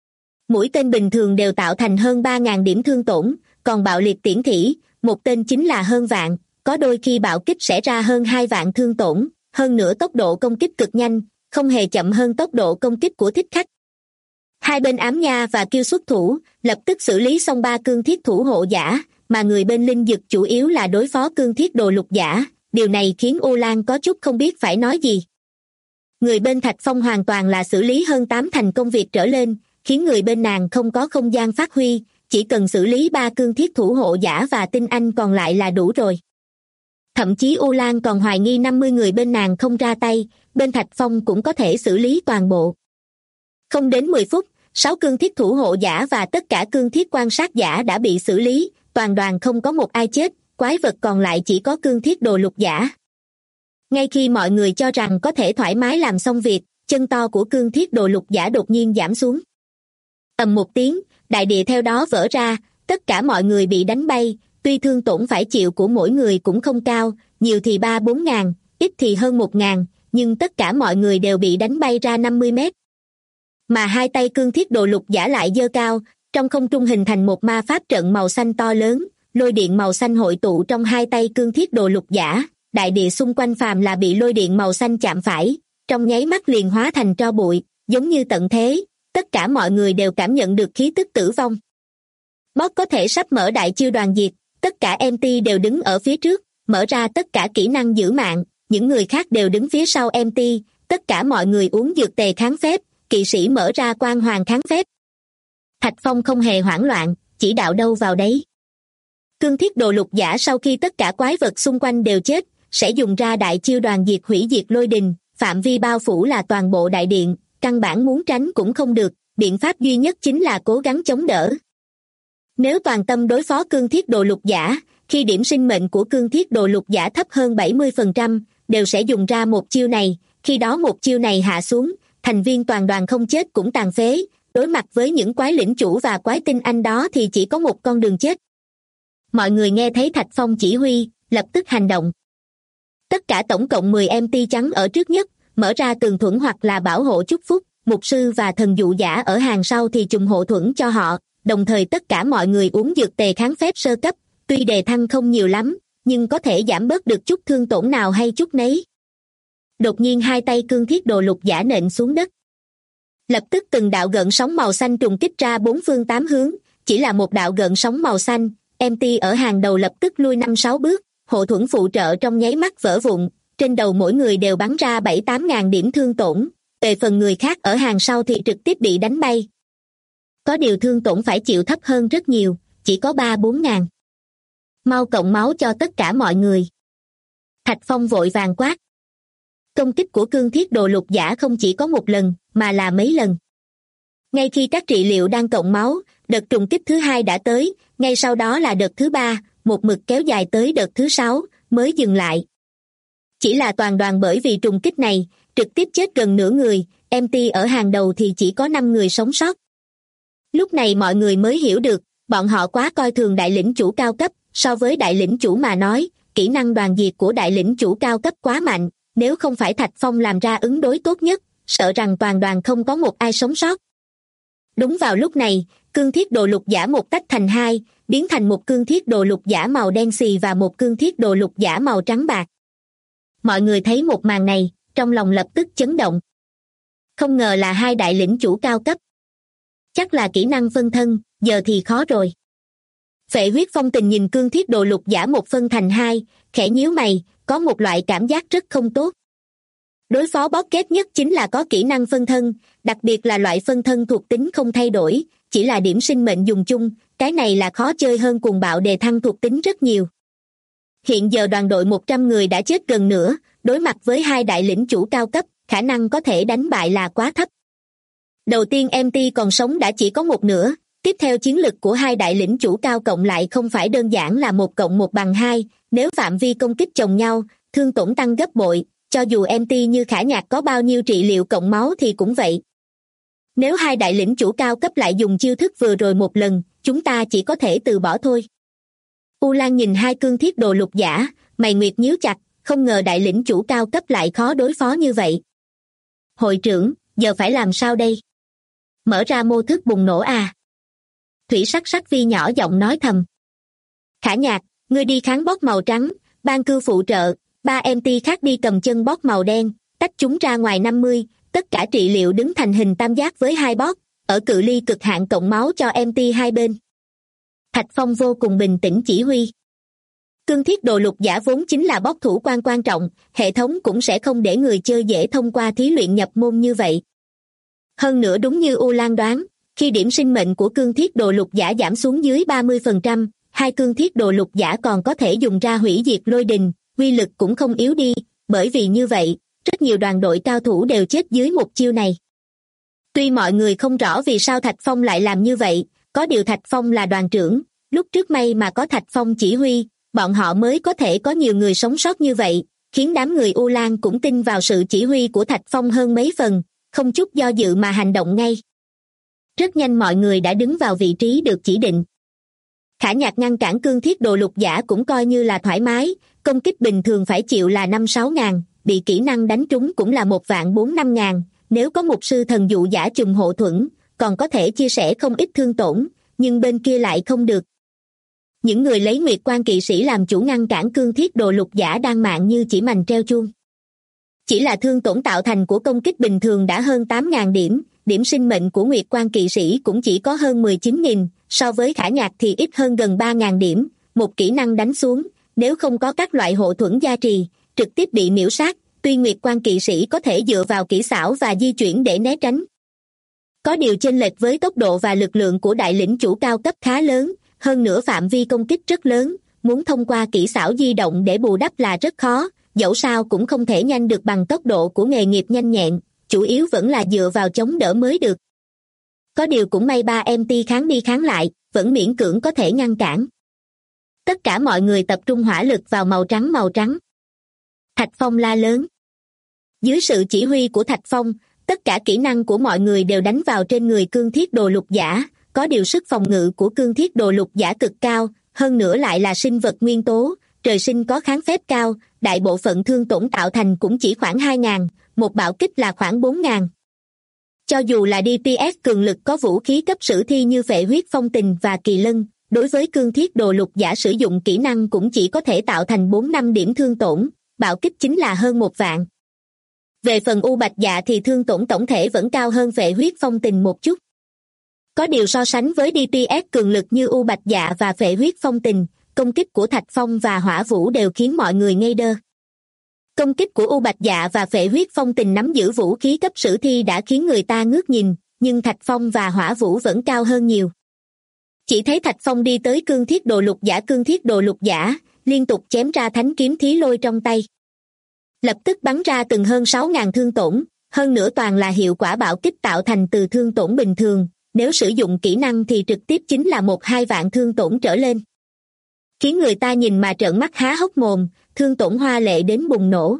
Mũi tên bình thường đều tạo thành hơn 3.000 điểm thương tổn, còn bạo liệt tiễn thỉ, một tên chính là hơn vạn, có đôi khi bạo kích sẽ ra hơn 2 vạn thương tổn, hơn nữa tốc độ công kích cực nhanh, không hề chậm hơn tốc độ công kích của thích khách. Hai bên ám nha và Kiêu xuất thủ, lập tức xử lý xong 3 cương thiết thủ hộ giả, mà người bên Linh Dực chủ yếu là đối phó cương thiết đồ lục giả, điều này khiến U Lan có chút không biết phải nói gì. Người bên Thạch Phong hoàn toàn là xử lý hơn 8 thành công việc trở lên, khiến người bên nàng không có không gian phát huy, chỉ cần xử lý 3 cương thiết thủ hộ giả và tinh anh còn lại là đủ rồi. Thậm chí U Lan còn hoài nghi 50 người bên nàng không ra tay, bên Thạch Phong cũng có thể xử lý toàn bộ. Không đến 10 phút, 6 cương thiết thủ hộ giả và tất cả cương thiết quan sát giả đã bị xử lý, toàn đoàn không có một ai chết, quái vật còn lại chỉ có cương thiết đồ lục giả. Ngay khi mọi người cho rằng có thể thoải mái làm xong việc, chân to của cương thiết đồ lục giả đột nhiên giảm xuống. Ầm một tiếng, đại địa theo đó vỡ ra, tất cả mọi người bị đánh bay, tuy thương tổn phải chịu của mỗi người cũng không cao, nhiều thì 3-4 ngàn, ít thì hơn 1.000, nhưng tất cả mọi người đều bị đánh bay ra 50 mét. Mà hai tay cương thiết đồ lục giả lại giơ cao, trong không trung hình thành một ma pháp trận màu xanh to lớn, lôi điện màu xanh hội tụ trong hai tay cương thiết đồ lục giả, đại địa xung quanh phàm là bị lôi điện màu xanh chạm phải, trong nháy mắt liền hóa thành tro bụi, giống như tận thế, tất cả mọi người đều cảm nhận được khí tức tử vong. Boss có thể sắp mở đại chiêu đoàn diệt, tất cả MT đều đứng ở phía trước, mở ra tất cả kỹ năng giữ mạng, những người khác đều đứng phía sau MT, tất cả mọi người uống dược tề kháng phép, kỵ sĩ mở ra quan hoàng kháng phép. Thạch Phong không hề hoảng loạn, chỉ đạo đâu vào đấy. Cương thiết đồ lục giả sau khi tất cả quái vật xung quanh đều chết, sẽ dùng ra đại chiêu đoàn diệt hủy diệt lôi đình, phạm vi bao phủ là toàn bộ đại điện, căn bản muốn tránh cũng không được, biện pháp duy nhất chính là cố gắng chống đỡ. Nếu toàn tâm đối phó cương thiết đồ lục giả, khi điểm sinh mệnh của cương thiết đồ lục giả thấp hơn 70%, đều sẽ dùng ra một chiêu này, khi đó một chiêu này hạ xuống, thành viên toàn đoàn không chết cũng tàn phế, đối mặt với những quái lĩnh chủ và quái tinh anh đó thì chỉ có một con đường chết. Mọi người nghe thấy Thạch Phong chỉ huy, lập tức hành động. Tất cả tổng cộng 10 MT trắng ở trước nhất, mở ra tường thuẫn hoặc là bảo hộ chúc phúc, mục sư và thần dụ giả ở hàng sau thì trùng hộ thuẫn cho họ, đồng thời tất cả mọi người uống dược tề kháng phép sơ cấp, tuy đề thăng không nhiều lắm, nhưng có thể giảm bớt được chút thương tổn nào hay chút nấy. Đột nhiên hai tay cương thiết đồ lục giả nện xuống đất. Lập tức từng đạo gợn sóng màu xanh trùng kích ra 4 phương 8 hướng, chỉ là một đạo gợn sóng màu xanh, MT ở hàng đầu lập tức lui 5-6 bước, hộ thuẫn phụ trợ trong nháy mắt vỡ vụn, trên đầu mỗi người đều bắn ra 7-8 ngàn điểm thương tổn, Về phần người khác ở hàng sau thì trực tiếp bị đánh bay. Có điều thương tổn phải chịu thấp hơn rất nhiều, chỉ có 3-4 ngàn. Mau cộng máu cho tất cả mọi người. Thạch Phong vội vàng quát. Công kích của cương thiết đồ lục giả không chỉ có một lần, mà là mấy lần. Ngay khi các trị liệu đang cộng máu, đợt trùng kích thứ 2 đã tới, ngay sau đó là đợt thứ 3, một mực kéo dài tới đợt thứ 6, mới dừng lại. Chỉ là toàn đoàn bởi vì trùng kích này, trực tiếp chết gần nửa người, MT ở hàng đầu thì chỉ có 5 người sống sót. Lúc này mọi người mới hiểu được, bọn họ quá coi thường đại lĩnh chủ cao cấp, so với đại lĩnh chủ mà nói, kỹ năng đoàn diệt của đại lĩnh chủ cao cấp quá mạnh, nếu không phải Thạch Phong làm ra ứng đối tốt nhất, sợ rằng toàn đoàn không có một ai sống sót. Đúng vào lúc này, cương thiết đồ lục giả một tách thành hai, biến thành một cương thiết đồ lục giả màu đen xì và một cương thiết đồ lục giả màu trắng bạc. Mọi người thấy một màn này, trong lòng lập tức chấn động. Không ngờ là hai đại lĩnh chủ cao cấp. Chắc là kỹ năng phân thân, giờ thì khó rồi. Phệ huyết phong tình nhìn cương thiết đồ lục giả một phân thành hai, khẽ nhíu mày, có một loại cảm giác rất không tốt. Đối phó boss kết nhất chính là có kỹ năng phân thân, đặc biệt là loại phân thân thuộc tính không thay đổi, chỉ là điểm sinh mệnh dùng chung, cái này là khó chơi hơn cuồng bạo đề thăng thuộc tính rất nhiều. Hiện giờ đoàn đội 100 người đã chết gần nửa, đối mặt với hai đại lĩnh chủ cao cấp, khả năng có thể đánh bại là quá thấp. Đầu tiên MT còn sống đã chỉ có một nửa, tiếp theo chiến lực của hai đại lĩnh chủ cao cộng lại không phải đơn giản là 1 cộng 1 bằng 2, nếu phạm vi công kích chồng nhau, thương tổn tăng gấp bội, cho dù MT như Khả Nhạc có bao nhiêu trị liệu cộng máu thì cũng vậy. Nếu hai đại lĩnh chủ cao cấp lại dùng chiêu thức vừa rồi một lần, chúng ta chỉ có thể từ bỏ thôi. U Lan nhìn hai cương thiết đồ lục giả, mày nguyệt nhíu chặt, không ngờ đại lĩnh chủ cao cấp lại khó đối phó như vậy. Hội trưởng, giờ phải làm sao đây? Mở ra mô thức bùng nổ à? Thủy sắc sắc vi nhỏ giọng nói thầm. Khả Nhạc, ngươi đi kháng boss màu trắng, ban cư phụ trợ, 3 MT khác đi cầm chân boss màu đen, tách chúng ra ngoài 50, tất cả trị liệu đứng thành hình tam giác với hai boss, ở cự ly cực hạn cộng máu cho MT hai bên. Thạch Phong vô cùng bình tĩnh chỉ huy. Cương thiết đồ lục giả vốn chính là boss thủ quan trọng, hệ thống cũng sẽ không để người chơi dễ thông qua thí luyện nhập môn như vậy. Hơn nữa đúng như U Lan đoán, khi điểm sinh mệnh của cương thiết đồ lục giả giảm xuống dưới 30%, hai cương thiết đồ lục giả còn có thể dùng ra hủy diệt lôi đình, uy lực cũng không yếu đi, bởi vì như vậy, rất nhiều đoàn đội cao thủ đều chết dưới một chiêu này. Tuy mọi người không rõ vì sao Thạch Phong lại làm như vậy, có điều Thạch Phong là đoàn trưởng, lúc trước may mà có Thạch Phong chỉ huy, bọn họ mới có thể có nhiều người sống sót như vậy, khiến đám người U Lan cũng tin vào sự chỉ huy của Thạch Phong hơn mấy phần, không chút do dự mà hành động ngay. Rất nhanh mọi người đã đứng vào vị trí được chỉ định. Khả Nhạc ngăn cản cương thiết đồ lục giả cũng coi như là thoải mái, công kích bình thường phải chịu là 5-6 ngàn, bị kỹ năng đánh trúng cũng là 1.400.000 ngàn, nếu có một sư thần dụ giả trùng hộ thuẫn, còn có thể chia sẻ không ít thương tổn, nhưng bên kia lại không được. Những người lấy Nguyệt Quan kỵ sĩ làm chủ ngăn cản cương thiết đồ lục giả đang mạng như chỉ mành treo chuông. Chỉ là thương tổn tạo thành của công kích bình thường đã hơn 8.000 điểm, điểm sinh mệnh của Nguyệt Quan kỵ sĩ cũng chỉ có hơn 19.000, so với Khả Nhạc thì ít hơn gần 3.000 điểm, một kỹ năng đánh xuống, nếu không có các loại hộ thuẫn gia trì, trực tiếp bị miễu sát, tuy Nguyệt Quan kỵ sĩ có thể dựa vào kỹ xảo và di chuyển để né tránh. Có điều chênh lệch với tốc độ và lực lượng của đại lĩnh chủ cao cấp khá lớn, hơn nữa phạm vi công kích rất lớn, muốn thông qua kỹ xảo di động để bù đắp là rất khó, dẫu sao cũng không thể nhanh được bằng tốc độ của nghề nghiệp nhanh nhẹn, chủ yếu vẫn là dựa vào chống đỡ mới được. Có điều cũng may 3 MT kháng đi kháng lại, vẫn miễn cưỡng có thể ngăn cản. Tất cả mọi người tập trung hỏa lực vào màu trắng. Thạch Phong la lớn. Dưới sự chỉ huy của Thạch Phong, tất cả kỹ năng của mọi người đều đánh vào trên người cương thiết đồ lục giả, có điều sức phòng ngự của cương thiết đồ lục giả cực cao, hơn nữa lại là sinh vật nguyên tố, trời sinh có kháng phép cao, đại bộ phận thương tổn tạo thành cũng chỉ khoảng 2.000, một bạo kích là khoảng 4.000. Cho dù là DPS cường lực có vũ khí cấp sử thi như Phệ huyết phong tình và Kỳ Lân, đối với cương thiết đồ lục giả sử dụng kỹ năng cũng chỉ có thể tạo thành 4-5 điểm thương tổn, bạo kích chính là hơn 1 vạn. Về phần U Bạch Dạ thì thương tổn tổng thể vẫn cao hơn Phệ huyết phong tình một chút. Có điều so sánh với DPS cường lực như U Bạch Dạ và Phệ huyết phong tình, công kích của Thạch Phong và Hỏa Vũ đều khiến mọi người ngây đơ. Công kích của U Bạch Dạ và Phệ Huyết Phong Tình nắm giữ vũ khí cấp sử thi đã khiến người ta ngước nhìn, nhưng Thạch Phong và Hỏa Vũ vẫn cao hơn nhiều. Chỉ thấy Thạch Phong đi tới Cương Thiết Đồ Lục Giả, liên tục chém ra thánh kiếm Thí Lôi trong tay. Lập tức bắn ra từng hơn 6.000 thương tổn, hơn nữa toàn là hiệu quả bạo kích tạo thành từ thương tổn bình thường, nếu sử dụng kỹ năng thì trực tiếp chính là 1-2 vạn thương tổn trở lên. Khiến người ta nhìn mà trợn mắt há hốc mồm, thương tổn hoa lệ đến bùng nổ.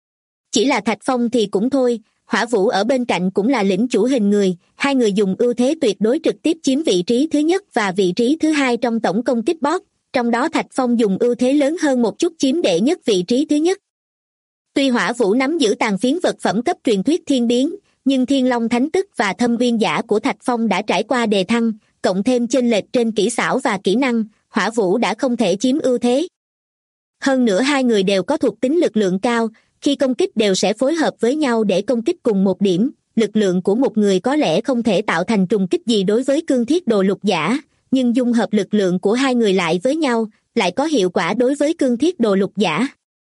Chỉ là Thạch Phong thì cũng thôi, Hỏa Vũ ở bên cạnh cũng là lĩnh chủ hình người, hai người dùng ưu thế tuyệt đối trực tiếp chiếm vị trí thứ nhất và vị trí thứ hai trong tổng công kích boss, trong đó Thạch Phong dùng ưu thế lớn hơn một chút chiếm đệ nhất vị trí thứ nhất. Tuy Hỏa Vũ nắm giữ tàn phiến vật phẩm cấp truyền thuyết thiên biến, nhưng Thiên Long Thánh Tức và Thâm Uyên Giả của Thạch Phong đã trải qua đề thăng, cộng thêm chênh lệch trên kỹ xảo và kỹ năng, Hỏa Vũ đã không thể chiếm ưu thế. Hơn nữa hai người đều có thuộc tính lực lượng cao, khi công kích đều sẽ phối hợp với nhau để công kích cùng một điểm, lực lượng của một người có lẽ không thể tạo thành trùng kích gì đối với Cương Thiết Đồ Lục Giả, nhưng dung hợp lực lượng của hai người lại với nhau, lại có hiệu quả đối với Cương Thiết Đồ Lục Giả.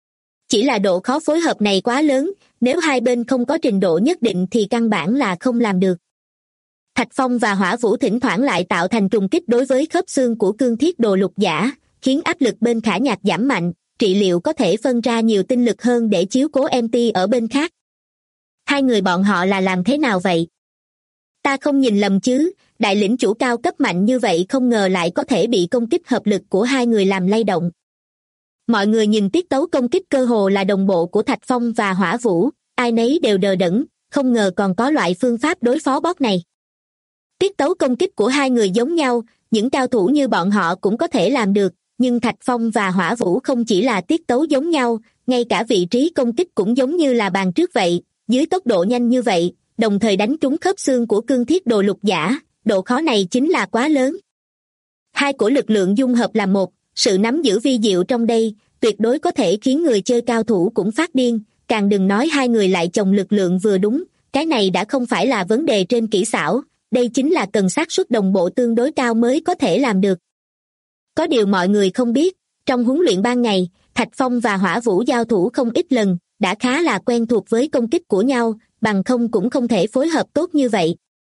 Chỉ là độ khó phối hợp này quá lớn, nếu hai bên không có trình độ nhất định thì căn bản là không làm được. Thạch Phong và Hỏa Vũ thỉnh thoảng lại tạo thành trùng kích đối với khớp xương của Cương Thiết Đồ Lục Giả, khiến áp lực bên Khả Nhạc giảm mạnh, trị liệu có thể phân ra nhiều tinh lực hơn để chiếu cố MT ở bên khác. Hai người bọn họ là làm thế nào vậy? Ta không nhìn lầm chứ, đại lĩnh chủ cao cấp mạnh như vậy không ngờ lại có thể bị công kích hợp lực của hai người làm lay động. Mọi người nhìn tiết tấu công kích cơ hồ là đồng bộ của Thạch Phong và Hỏa Vũ, ai nấy đều đờ đẫn, không ngờ còn có loại phương pháp đối phó boss này. Tiết tấu công kích của hai người giống nhau, những cao thủ như bọn họ cũng có thể làm được, nhưng Thạch Phong và Hỏa Vũ không chỉ là tiết tấu giống nhau, ngay cả vị trí công kích cũng giống như là bàn trước vậy, dưới tốc độ nhanh như vậy, đồng thời đánh trúng khớp xương của Cương Thiết Đồ Lục Giả, độ khó này chính là quá lớn. Hai của lực lượng dung hợp là một, sự nắm giữ vi diệu trong đây, tuyệt đối có thể khiến người chơi cao thủ cũng phát điên, càng đừng nói hai người lại chồng lực lượng vừa đúng, cái này đã không phải là vấn đề trên kỹ xảo, đây chính là cần xác suất đồng bộ tương đối cao mới có thể làm được. Có điều mọi người không biết, trong huấn luyện ban ngày, Thạch Phong và Hỏa Vũ giao thủ không ít lần, đã khá là quen thuộc với công kích của nhau, bằng không cũng không thể phối hợp tốt như vậy.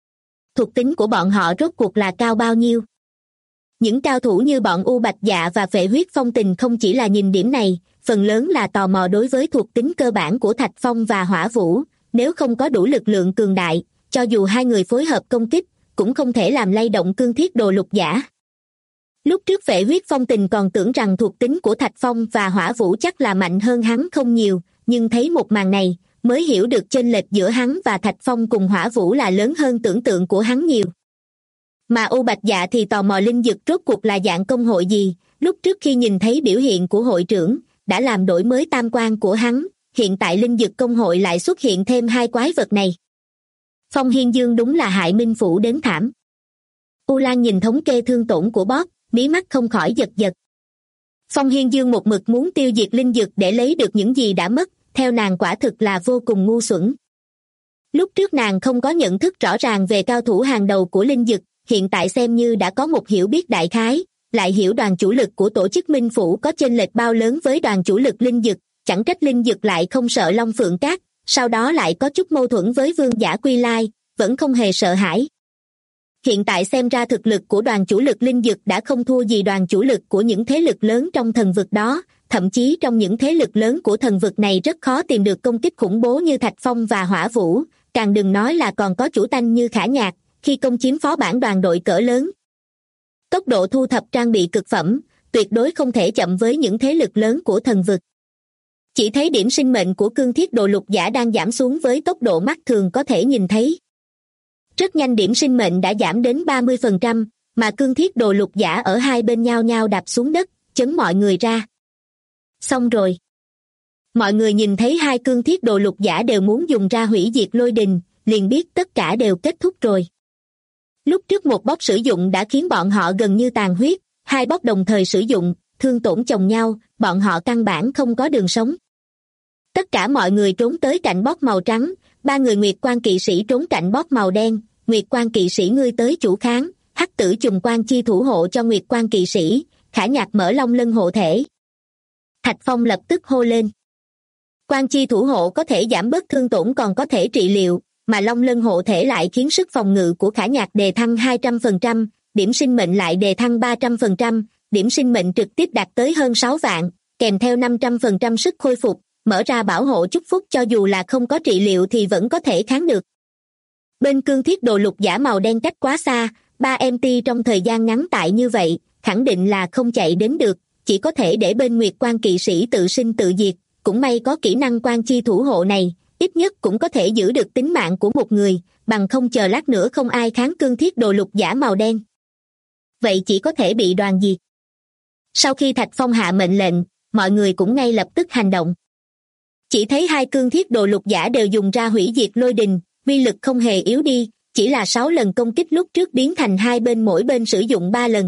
Thuộc tính của bọn họ rốt cuộc là cao bao nhiêu? Những cao thủ như bọn U Bạch Dạ và Phệ Huyết Phong Tình không chỉ là nhìn điểm này, phần lớn là tò mò đối với thuộc tính cơ bản của Thạch Phong và Hỏa Vũ, nếu không có đủ lực lượng cường đại, cho dù hai người phối hợp công kích, cũng không thể làm lay động Cương Thiết Đồ Lục Giả. Lúc trước Phệ Huyết Phong Tình còn tưởng rằng thuộc tính của Thạch Phong và Hỏa Vũ chắc là mạnh hơn hắn không nhiều, nhưng thấy một màn này, mới hiểu được chênh lệch giữa hắn và Thạch Phong cùng Hỏa Vũ là lớn hơn tưởng tượng của hắn nhiều. Mà U Bạch Dạ thì tò mò linh dực rốt cuộc là dạng công hội gì, lúc trước khi nhìn thấy biểu hiện của hội trưởng, đã làm đổi mới tam quan của hắn, hiện tại linh dực công hội lại xuất hiện thêm hai quái vật này. Phong Hiên Dương đúng là hại Minh Phủ đến thảm. U Lan nhìn thống kê thương tổn của boss, mí mắt không khỏi giật giật. Phong Hiên Dương một mực muốn tiêu diệt linh dực để lấy được những gì đã mất, theo nàng quả thực là vô cùng ngu xuẩn. Lúc trước nàng không có nhận thức rõ ràng về cao thủ hàng đầu của linh dực, hiện tại xem như đã có một hiểu biết đại khái, lại hiểu đoàn chủ lực của tổ chức Minh Phủ có chênh lệch bao lớn với đoàn chủ lực linh dực, chẳng trách linh dực lại không sợ Long Phượng Cát, sau đó lại có chút mâu thuẫn với Vương Giả Quy Lai, vẫn không hề sợ hãi. Hiện tại xem ra thực lực của đoàn chủ lực linh dực đã không thua gì đoàn chủ lực của những thế lực lớn trong thần vực đó, thậm chí trong những thế lực lớn của thần vực này rất khó tìm được công kích khủng bố như Thạch Phong và Hỏa Vũ, càng đừng nói là còn có chủ tanh như Khả Nhạc, khi công chiếm phó bản đoàn đội cỡ lớn. Tốc độ thu thập trang bị cực phẩm, tuyệt đối không thể chậm với những thế lực lớn của thần vực. Chỉ thấy điểm sinh mệnh của Cương Thiết Đồ Lục Giả đang giảm xuống với tốc độ mắt thường có thể nhìn thấy. Rất nhanh điểm sinh mệnh đã giảm đến 30%, mà Cương Thiết Đồ Lục Giả ở hai bên nhao nhao đạp xuống đất, chấn mọi người ra. Xong rồi. Mọi người nhìn thấy hai Cương Thiết Đồ Lục Giả đều muốn dùng ra hủy diệt lôi đình, liền biết tất cả đều kết thúc rồi. Lúc trước một boss sử dụng đã khiến bọn họ gần như tàn huyết, hai boss đồng thời sử dụng, thương tổn chồng nhau, bọn họ căn bản không có đường sống. Tất cả mọi người trốn tới cạnh boss màu trắng, ba người Nguyệt Quan kỵ sĩ trốn cạnh boss màu đen, Nguyệt Quan kỵ sĩ ngươi tới chủ kháng, Hắc Tử Trùng Quan chi thủ hộ cho Nguyệt Quan kỵ sĩ, Khả Nhạc mở Long Lân hộ thể. Thạch Phong lập tức hô lên. Quan chi thủ hộ có thể giảm bớt thương tổn còn có thể trị liệu, mà Long Lân hộ thể lại khiến sức phòng ngự của Khả Nhạc đề thăng 200%, điểm sinh mệnh lại đề thăng 300%, điểm sinh mệnh trực tiếp đạt tới hơn 6 vạn, kèm theo 500% sức khôi phục, mở ra bảo hộ chúc phúc cho dù là không có trị liệu thì vẫn có thể kháng được. Bên cương thiết đồ lục giả màu đen cách quá xa, 3MT trong thời gian ngắn tại như vậy, khẳng định là không chạy đến được, chỉ có thể để bên Nguyệt Quan kỵ sĩ tự sinh tự diệt, cũng may có kỹ năng quan chi thủ hộ này, ít nhất cũng có thể giữ được tính mạng của một người, bằng không chờ lát nữa không ai kháng cương thiết đồ lục giả màu đen. Vậy chỉ có thể bị đoàn diệt. Sau khi Thạch Phong hạ mệnh lệnh, mọi người cũng ngay lập tức hành động. Chỉ thấy hai cương thiết đồ lục giả đều dùng ra hủy diệt lôi đình, uy lực không hề yếu đi, chỉ là 6 lần công kích lúc trước biến thành hai bên mỗi bên sử dụng 3 lần.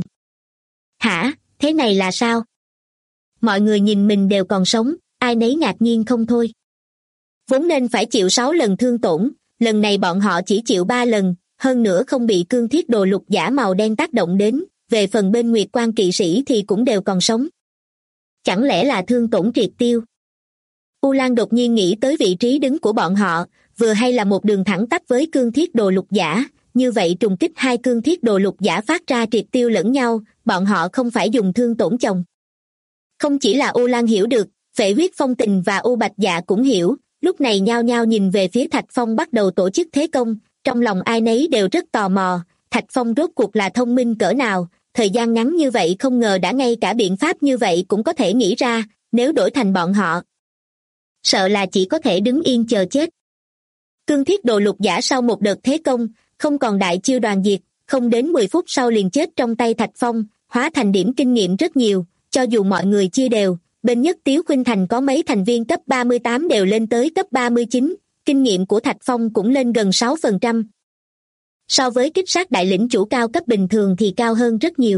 Hả, thế này là sao? Mọi người nhìn mình đều còn sống, ai nấy ngạc nhiên không thôi. Vốn nên phải chịu 6 lần thương tổn, lần này bọn họ chỉ chịu 3 lần, hơn nữa không bị cương thiết đồ lục giả màu đen tác động đến, về phần bên Nguyệt Quan kỵ sĩ thì cũng đều còn sống. Chẳng lẽ là thương tổn triệt tiêu? U Lan đột nhiên nghĩ tới vị trí đứng của bọn họ, vừa hay là một đường thẳng tắp với cương thiết đồ lục giả, như vậy trùng kích hai cương thiết đồ lục giả phát ra triệt tiêu lẫn nhau, bọn họ không phải dùng thương tổn chồng. Không chỉ là U Lan hiểu được, Phệ Huyết Phong Tình và U Bạch Dạ cũng hiểu, lúc này nhao nhao nhìn về phía Thạch Phong bắt đầu tổ chức thế công, trong lòng ai nấy đều rất tò mò, Thạch Phong rốt cuộc là thông minh cỡ nào, thời gian ngắn như vậy không ngờ đã ngay cả biện pháp như vậy cũng có thể nghĩ ra, nếu đổi thành bọn họ. Sợ là chỉ có thể đứng yên chờ chết. Cương thiết đồ lục giả sau một đợt thế công, không còn đại chiêu đoàn diệt, không đến 10 phút sau liền chết trong tay Thạch Phong, hóa thành điểm kinh nghiệm rất nhiều, cho dù mọi người chia đều, bên Nhất Tiếu Khuynh Thành có mấy thành viên cấp 38 đều lên tới cấp 39, kinh nghiệm của Thạch Phong cũng lên gần 6%. So với kích sát đại lĩnh chủ cao cấp bình thường thì cao hơn rất nhiều.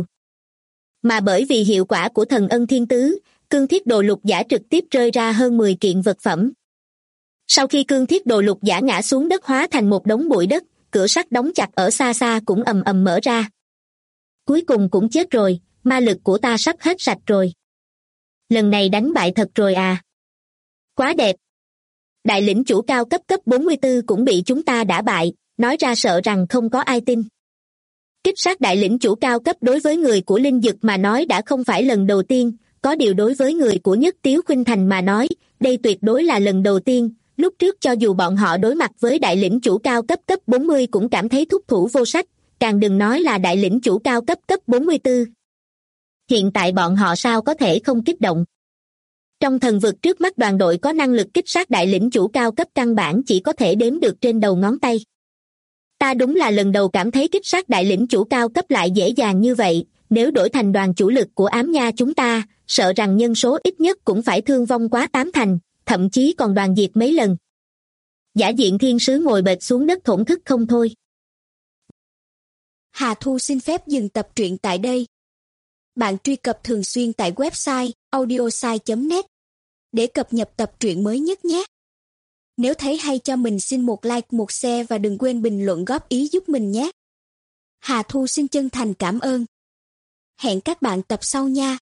Mà bởi vì hiệu quả của thần ân thiên tứ, cương thiết đồ lục giả trực tiếp rơi ra hơn 10 kiện vật phẩm. Sau khi cương thiết đồ lục giả ngã xuống đất hóa thành một đống bụi đất, cửa sắt đóng chặt ở xa xa cũng ầm ầm mở ra. Cuối cùng cũng chết rồi, ma lực của ta sắp hết sạch rồi. Lần này đánh bại thật rồi à. Quá đẹp. Đại lĩnh chủ cao cấp cấp 44 cũng bị chúng ta đả bại, nói ra sợ rằng không có ai tin. Kích sát đại lĩnh chủ cao cấp đối với người của Linh Dực mà nói đã không phải lần đầu tiên, có điều đối với người của Nhất Tiếu Khuynh Thành mà nói, đây tuyệt đối là lần đầu tiên, lúc trước cho dù bọn họ đối mặt với đại lĩnh chủ cao cấp cấp 40 cũng cảm thấy thúc thủ vô sách, càng đừng nói là đại lĩnh chủ cao cấp cấp 44. Hiện tại bọn họ sao có thể không kích động. Trong thần vực trước mắt đoàn đội có năng lực kích sát đại lĩnh chủ cao cấp căn bản chỉ có thể đếm được trên đầu ngón tay. Ta đúng là lần đầu cảm thấy kích sát đại lĩnh chủ cao cấp lại dễ dàng như vậy, nếu đổi thành đoàn chủ lực của ám nha chúng ta, sợ rằng nhân số ít nhất cũng phải thương vong quá 8 thành, thậm chí còn đoàn diệt mấy lần. Giả diện thiên sứ ngồi bệt xuống đất thổn thức không thôi. Hà Thu xin phép dừng tập truyện tại đây. Bạn truy cập thường xuyên tại website audiosai.net để cập nhật tập truyện mới nhất nhé. Nếu thấy hay cho mình xin một like, một share và đừng quên bình luận góp ý giúp mình nhé. Hà Thu xin chân thành cảm ơn. Hẹn các bạn tập sau nha.